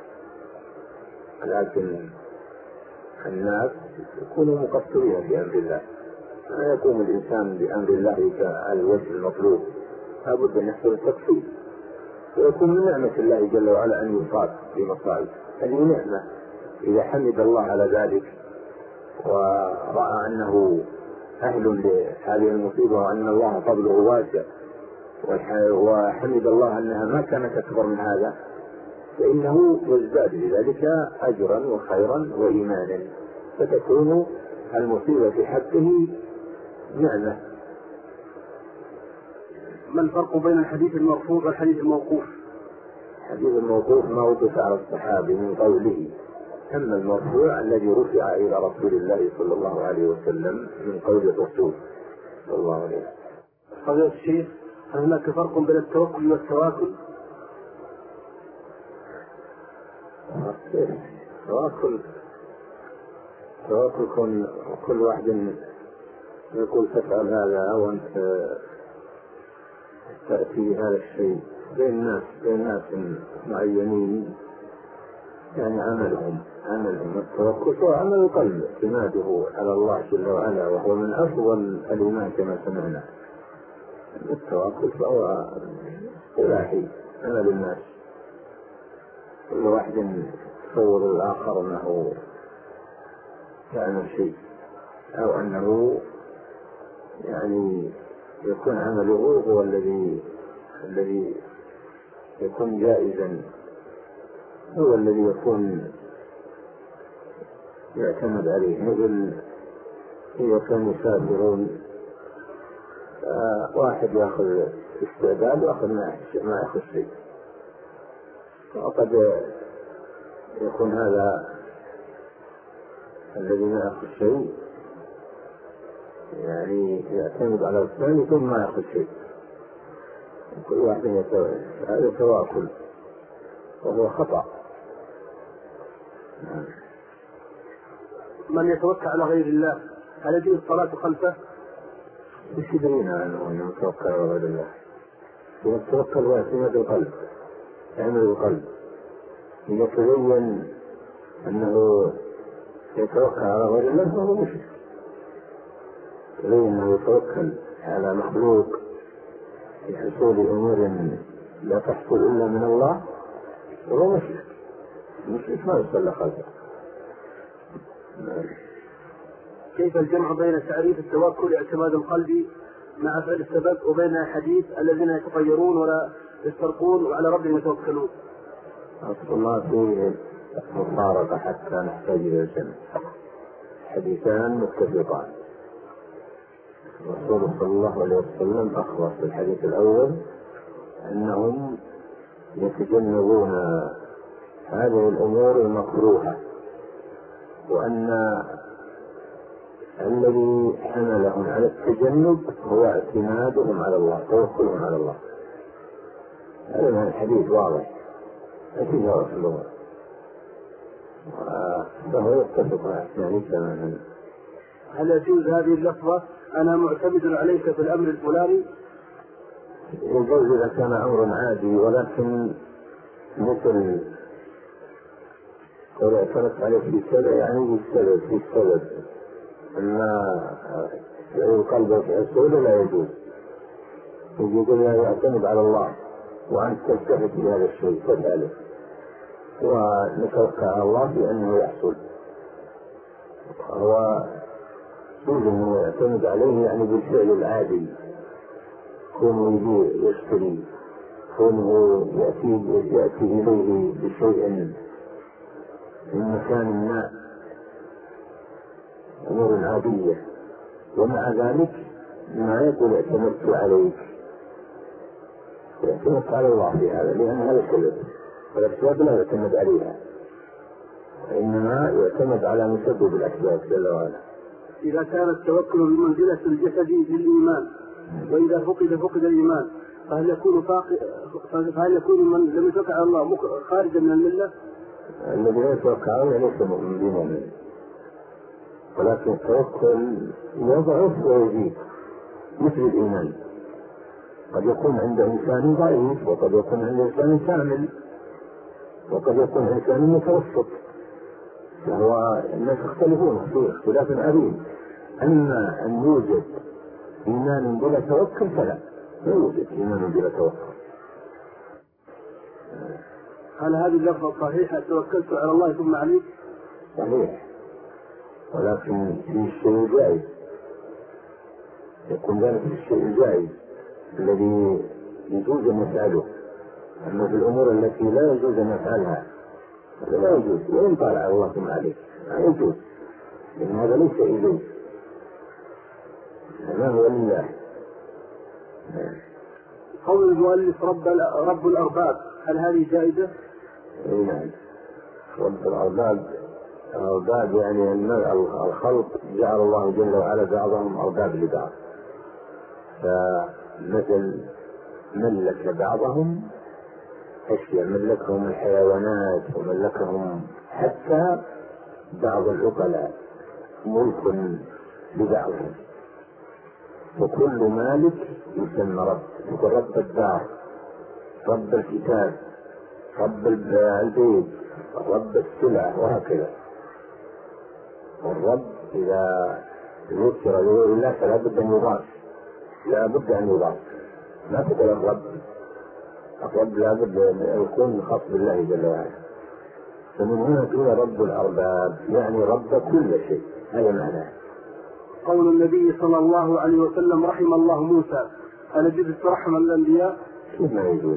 لكن الناس يكونوا مقصرين في أمر الله، لا يقوم الإنسان بأمر الله على الوجه المطلوب، لابد أن يحصل التقصير، ويكون من نعمة الله جل وعلا أن يصاب بمصائب. هذه نعمة إذا حمد الله على ذلك ورأى أنه أهل لهذه المصيبة وأن الله فضله واسع، وحمد الله أنها ما كانت أكبر من هذا، فإنه يزداد بذلك أجرا وخيرا وإيمانا، فتكون المصيبة في حقه نعمة. ما الفرق بين الحديث المرفوع والحديث الموقوف؟ الحديث الموقوف ما وقف على الصحابي من قوله، أما المرفوع الذي رفع إلى رسول الله صلى الله عليه وسلم من قول الرسول صلى الله عليه وسلم. فضيلة الشيخ، هل هناك فرق بين التوكل والتواكل؟ تواكل كل واحد يقول تفعل هذا أو أنت تأتي هذا الشيء، بين ناس معينين، يعني عملهم التوكل هو عمل القلب، اعتماده على الله جل وعلا، وهو من أفضل الإيمان كما سمعنا. التوكل فهو إلهي، عمل الناس، كل واحد يتصور الآخر أنه يعمل شيء أو أنه يعني يكون عمله هو الذي يكون جائزا، هو الذي يكون يعتمد عليه. مثل إذا كانوا يسافرون واحد يأخذ استعداد وآخر ما يأخذ شيء، وقد يكون هذا الذي ما يأخذ شيء يعني يعتمد على الثاني ثم ما يأخذ شيء، كل واحد يتواكل وهو خطأ. من يتوكل على غير الله هل يجوز الصلاة خلفه؟ مش يدرينا أنه يتوكل على غير الله، يتوكل واعتماد القلب، عمل القلب. إذا تبين أنه يتوكل على غير الله فهو مشرك، تبين أنه يتوكل على مخلوق في حصول أمور لا تحصل إلا من الله فهو مشرك. المشرك ما يصلى خلفه. كيف الجمع بين تعريف التوكل اعتماد القلب مع فعل السبب وبين حديث الذين يتطيرون ولا يسترقون وعلى ربهم يتوكلون؟ أصل الله فيه مفارقة حتى نحتاج إلى الجمع، حديثان متفقان. الرسول صلى الله عليه وسلم أخبر في الحديث الأول أنهم يتجنبون هذه الأمور المكروهة، وأن الذي حملهم على التجنب هو اعتمادهم على الله، توكلهم على الله. هذا الحديث واضح ما فيه هوى في اللغة، فهو يتفق يعني تماما. هل يجوز هذه اللفظة أنا معتمد عليك في الأمر الفلاني؟ يجوز إذا كان أمر عادي، ولكن مثل لو اعتمدت عليك في كذا يعني في السبب أما القلب في السؤال لا يجوز. يقول لا يعتمد على الله وأنت تلتفت بهذا الشيء فافعله، ونتوكل على الله بأنه يحصل. هو يجوز أنه يعتمد عليه يعني بالفعل العادي، كونه يجي يشتري، كونه يأتي إليه بشيء من مكان ما، أمور عادية، ومع ذلك ما يقول اعتمدت عليك، يعتمد على الله في هذا، لأن هذا سبب، والأسباب لا يعتمد عليها، وإنما يعتمد على مسبب الأسباب جل وعلا. إذا كان التوكل بمنزلة الجسد للإيمان، وإذا فقد الإيمان، فهل يكون من لم يتوكل على الله خارجا من الملة؟ الذين يتوكلون ليس بمؤمن، ولكن التوكل يضعف ويزيد مثل الإيمان. قد يكون عند إنسان ضعيف، وقد يكون عند إنسان كامل، وقد يكون إنسان متوسط، فهو الناس يختلفون في اختلاف عظيم. أما أن يوجد إيمان بلا توكل فلا يوجد إيمان بلا توكل. هل هذه اللفظة صحيحة توكلت على الله ثم عليك؟ صحيح، ولكن في الشيء جائز، يكون ذلك في الشيء الجائز الذي يجوز أن نفعله. أما في الأمور التي لا يجوز أن نفعلها لا يجوز، وإن طال على الله ثم عليك لا يجوز، لأن هذا ليس إليه، هذا هو لله. قول المؤلف رب الأرباب، هل هذه جائزة؟ نعم، رب الأرباب يعني الخلق جعل الله جل وعلا بعضهم أرباب لبعض، فمثل ملك بعضهم أشياء، ملكهم الحيوانات وملكهم حتى بعض العقلاء ملك لبعضهم، وكل مالك يسمى رب، يقول رب الدار، رب الكتاب، رب البيت، رب السلعة، وهكذا. والرب إذا ذكر غير الله فلا بد أن يضاف، لا بد أن يضاف، ما تقول الرب لا بد أن يكون خاص بالله جل وعلا. فمن هنا قيل رب الأرباب يعني رب كل شيء، هذا معناه. قول النبي صلى الله عليه وسلم رحم الله موسى، هل يجوز رحم الأنبياء؟ ما يجوز،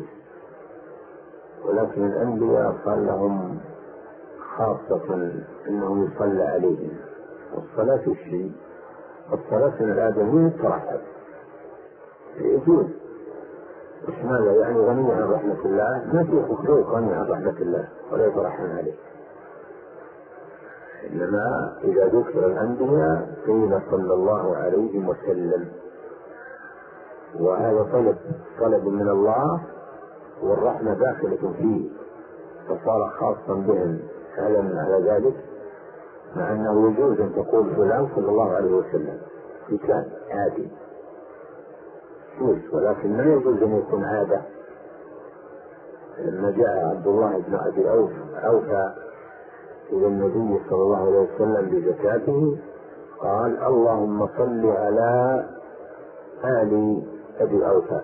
ولكن الأنبياء قال لهم خاصة أنه يصلى عليهم، والصلاة في الشيء، الصلاة من الآدمين ترحب يجوز. إيش ماذا يعني غني عن رحمة الله؟ ما في مخلوق غني عن رحمة الله ولا يترحم عليه، إنما إذا ذكر الأنبياء قيل صلى الله عليه وسلم، وهذا طلب من الله، والرحمة داخلة فيه فصار خاصا بهم. علم على ذلك، مع أنه يجوز أن تقول فلان صلى الله عليه وسلم في كان عادي، ولكن ما يجوز أن يكون عادة. لما جاء عبد الله بن أبي أوفى إلى النبي صلى الله عليه وسلم بزكاته قال اللهم صل على آل أبي أوفى،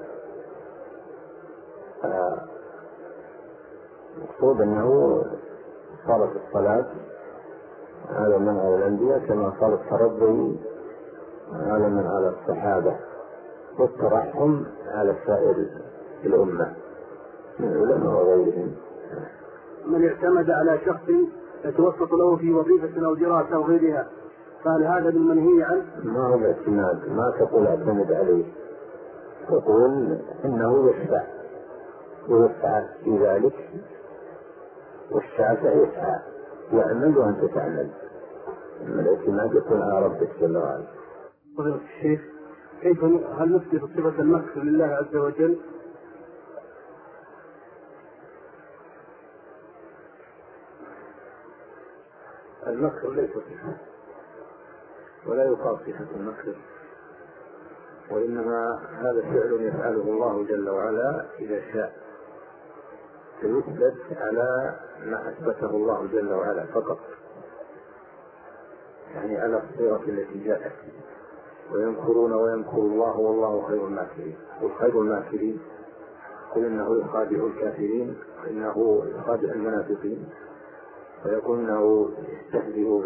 المقصود أنه صارت الصلاة على من على الأنبياء كما صار الترضي على من على الصحابة، والترحم على سائر الأمة من العلماء وغيرهم. من اعتمد على شخص يتوسط له في وظيفة أو دراسة أو غيرها، فهل هذا بالمنهي عنه؟ ما هو الاعتماد، ما تقول اعتمد عليه، تقول إنه يسعى في ذلك، والسعة يسعى يعمل وأنت تعمل، أما الاعتماد يكون على ربك جل وعلا. فضيلة الشيخ، هل نثبت صفة المكر لله عز وجل؟ المكر ليس صفة، ولا يقال صفة المكر، وإنما هذا فعل يفعله الله جل وعلا إذا شاء، فيثبت على ما أثبته الله جل وعلا فقط، يعني على الصورة التي جاءت. ويمكرون ويمكر الله والله خير الماكرين. والخير الماكرين قل إنه يخادع الكافرين وإنه يخادع المنافقين، ويقول إنه يستهزئ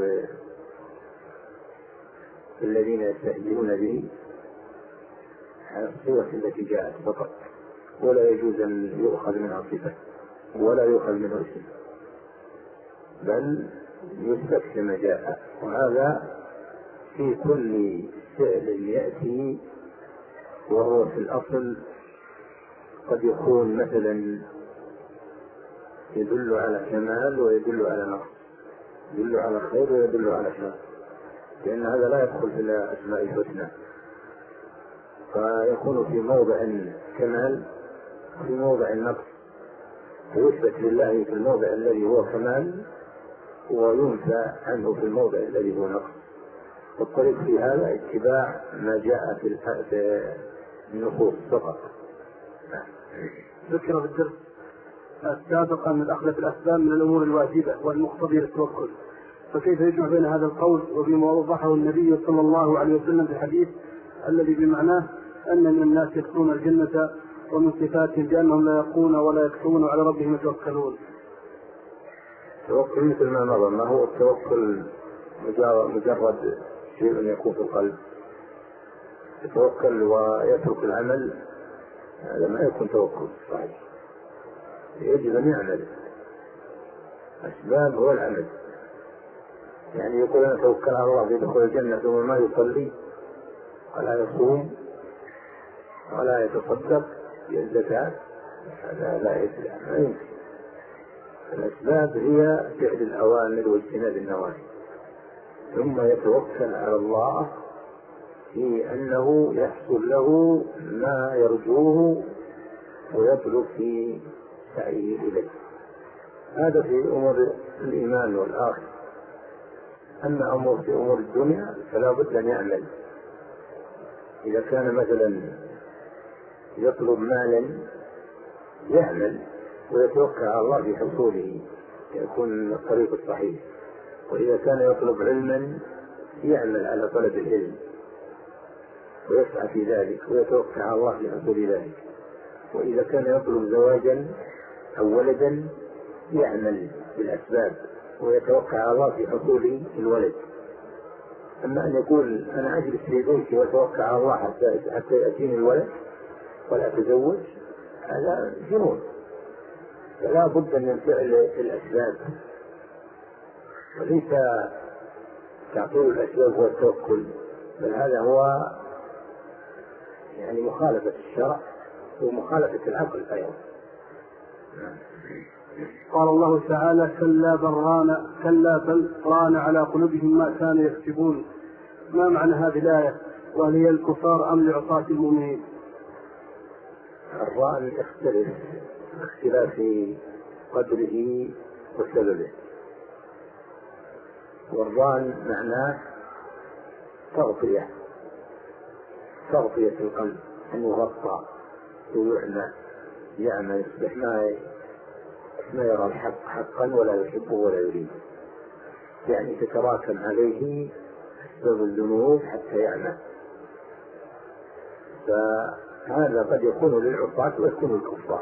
بالذين يستهزئون به على الصورة التي جاءت فقط، ولا يجوز أن يؤخذ منها صفة ولا يؤخذ منه اسم، بل يثبت كما جاء. وهذا في كل فعل يأتي وهو في الأصل قد يكون مثلا يدل على كمال ويدل على نقص، يدل على خير ويدل على شر، لأن هذا لا يدخل في الأسماء الحسنى، فيكون في موضع كمال في موضع النقص، ويثبت لله في الموضع الذي هو كمال وينفى عنه في الموضع الذي هو نقص. والطريق في هذا اتباع ما جاء في النصوص فقط. ذكر في الدرس السابق أن الأخذ في الأسباب من الأمور الواجبة والمقتضية للتوكل، فكيف يجمع بين هذا القول وبما وضحه النبي صلى الله عليه وسلم في الحديث الذي بمعناه أن من الناس يدخلون الجنة ومن صفاتهم بأنهم لا يقون ولا يكتمون على ربهم يتوكلون؟ التوكل مثل ما مضى، ما هو التوكل مجرد شيء يكون في القلب. يتوكل ويترك العمل، هذا ما يكون توكل صحيح. يجب أن يعمل أسباب هو العمل. يعني يقول أنا توكل على الله يدخل الجنة ثم ما يصلي ولا يصوم ولا يتصدق بالزكاة، هذا لا يسلم، ما يمكن. الأسباب هي فعل الأوامر واجتناب النواهي، ثم يتوكل على الله في أنه يحصل له ما يرجوه ويبلغ في سعيه إليه. هذا في أمور الإيمان والآخر. أما في أمور الدنيا فلا بد أن يعمل. إذا كان مثلا يطلب مالا يعمل ويتوكل على الله في حصوله، يكون الطريق الصحيح. وإذا كان يطلب علما يعمل على طلب العلم ويسعى في ذلك ويتوكل على الله في حصول ذلك. وإذا كان يطلب زواجا أو ولدا يعمل بالأسباب ويتوكل على الله في حصول الولد. أما أن يقول أنا أجلس في بيتي وأتوكل على الله حتى يأتيني الولد ولا أتزوج، هذا جنون. فلا بد من فعل الأسباب، وليس تعطيل الأسباب هو التوكل، بل هذا هو يعني مخالفة الشرع ومخالفة العقل أيضا. قال الله تعالى كلا بل ران على قلوبهم ما كانوا يكسبون. ما معنى هذه الآية؟ وهل هي الكفار أم لعصاة المؤمنين؟ الران يختلف اختلاف قدره وسببه. والران معناه تغطية القلب، أن يغطى يعمى يصبح ما يرى الحق حقا ولا يحبه ولا يريد، يعني تتراكم عليه أسباب الذنوب حتى يعمى. فهذا قد يكون للعصاة ويكون الكفار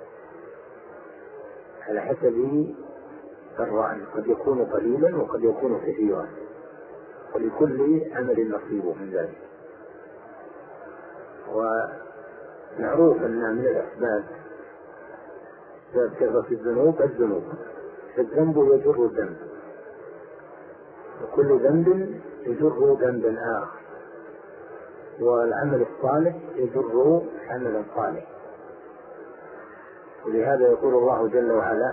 على حسب الرأي، قد يكون قليلا وقد يكون كثيرا، ولكل عمل نصيبه من ذلك. ومعروف أن من الأسباب كثرة الذنوب فالذنب يجر الذنب، وكل ذنب يجر ذنبا آخر، والعمل الصالح يجر عملا صالح. ولهذا يقول الله جل وعلا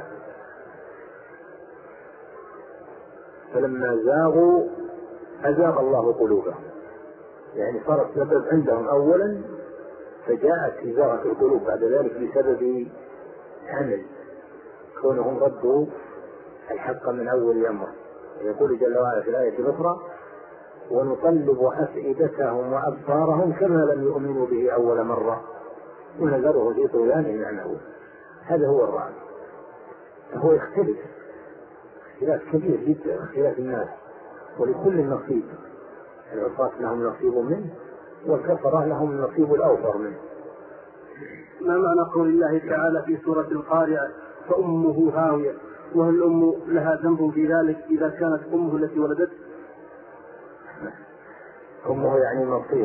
فلما زاغوا أزاغ الله قلوبهم، يعني صار السبب عندهم أولا فجاءت إزاغة القلوب بعد ذلك بسبب عمل كونهم ردوا الحق من أول أمر. يقول جل وعلا في الآية الأخرى ونقلب أفئدتهم وأبصارهم كما لم يؤمنوا به أول مرة ونذرهم في طغيانهم يعمهون. هذا هو الرعد. هو يختلف اختلاف كبير جدا اختلاف الناس، ولكل نصيب. العصاة لهم نصيب منه والكفرة لهم النصيب الأوفر منه. ما معنى قول الله تعالى في سورة القارعة فأمه هاوية؟ وهل الأم لها ذنب في ذلك إذا كانت أمه التي ولدته؟ أمه يعني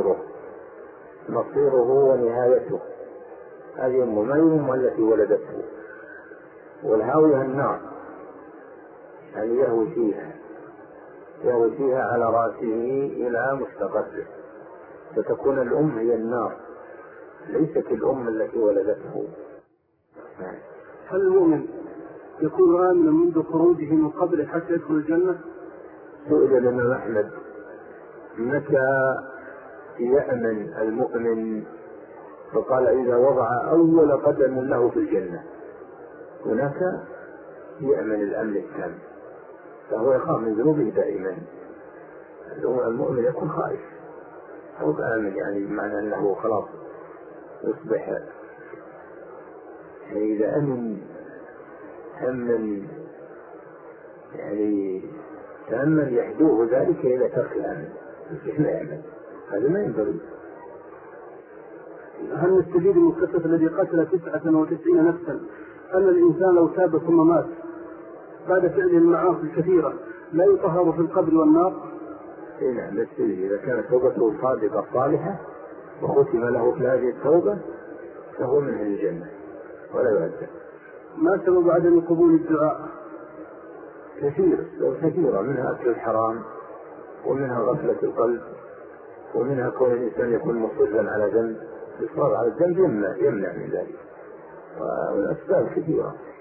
مصيره ونهايته. هذه أمه ما الأم التي ولدته. والهاوية النار، يعني يهوي فيها على رأسه إلى مستقره، فتكون الأم هي النار ليست الأم التي ولدته. هل المؤمن يكون آمنا منذ خروجه من قبره حتى يدخل الجنة؟ سئل الإمام أحمد متى يأمن المؤمن، فقال إذا وضع أول قدم له في الجنة. هناك يأمن الأمن التام، فهو يخاف من ذنوبه دائما. المؤمن يكون خائف أو آمن، يعني بمعنى أنه خلاص يصبح، يعني إذا أمن أمن يعني تأمن يحدوه ذلك إلى ترك الأمن، لا يأمن، هذا ما ينبغي. هل نستفيد من القصة الذي قتل 99 نفسا أن الإنسان لو تاب ثم مات بعد فعل المعاصي الكثيرة لا يطهر في القبر والنار؟ نعم نستفيد إذا كانت توبته صادقة صالحة وختم له في هذه التوبة فهو من أهل الجنة ولا يعذب. ما سبب عدم قبول الدعاء؟ كثيرة، منها أكل الحرام، ومنها غفلة القلب، ومنها كون الإنسان يكون مصرا على ذنب، الإصرار على الذنب يمنع من ذلك، والأسباب كثيرة.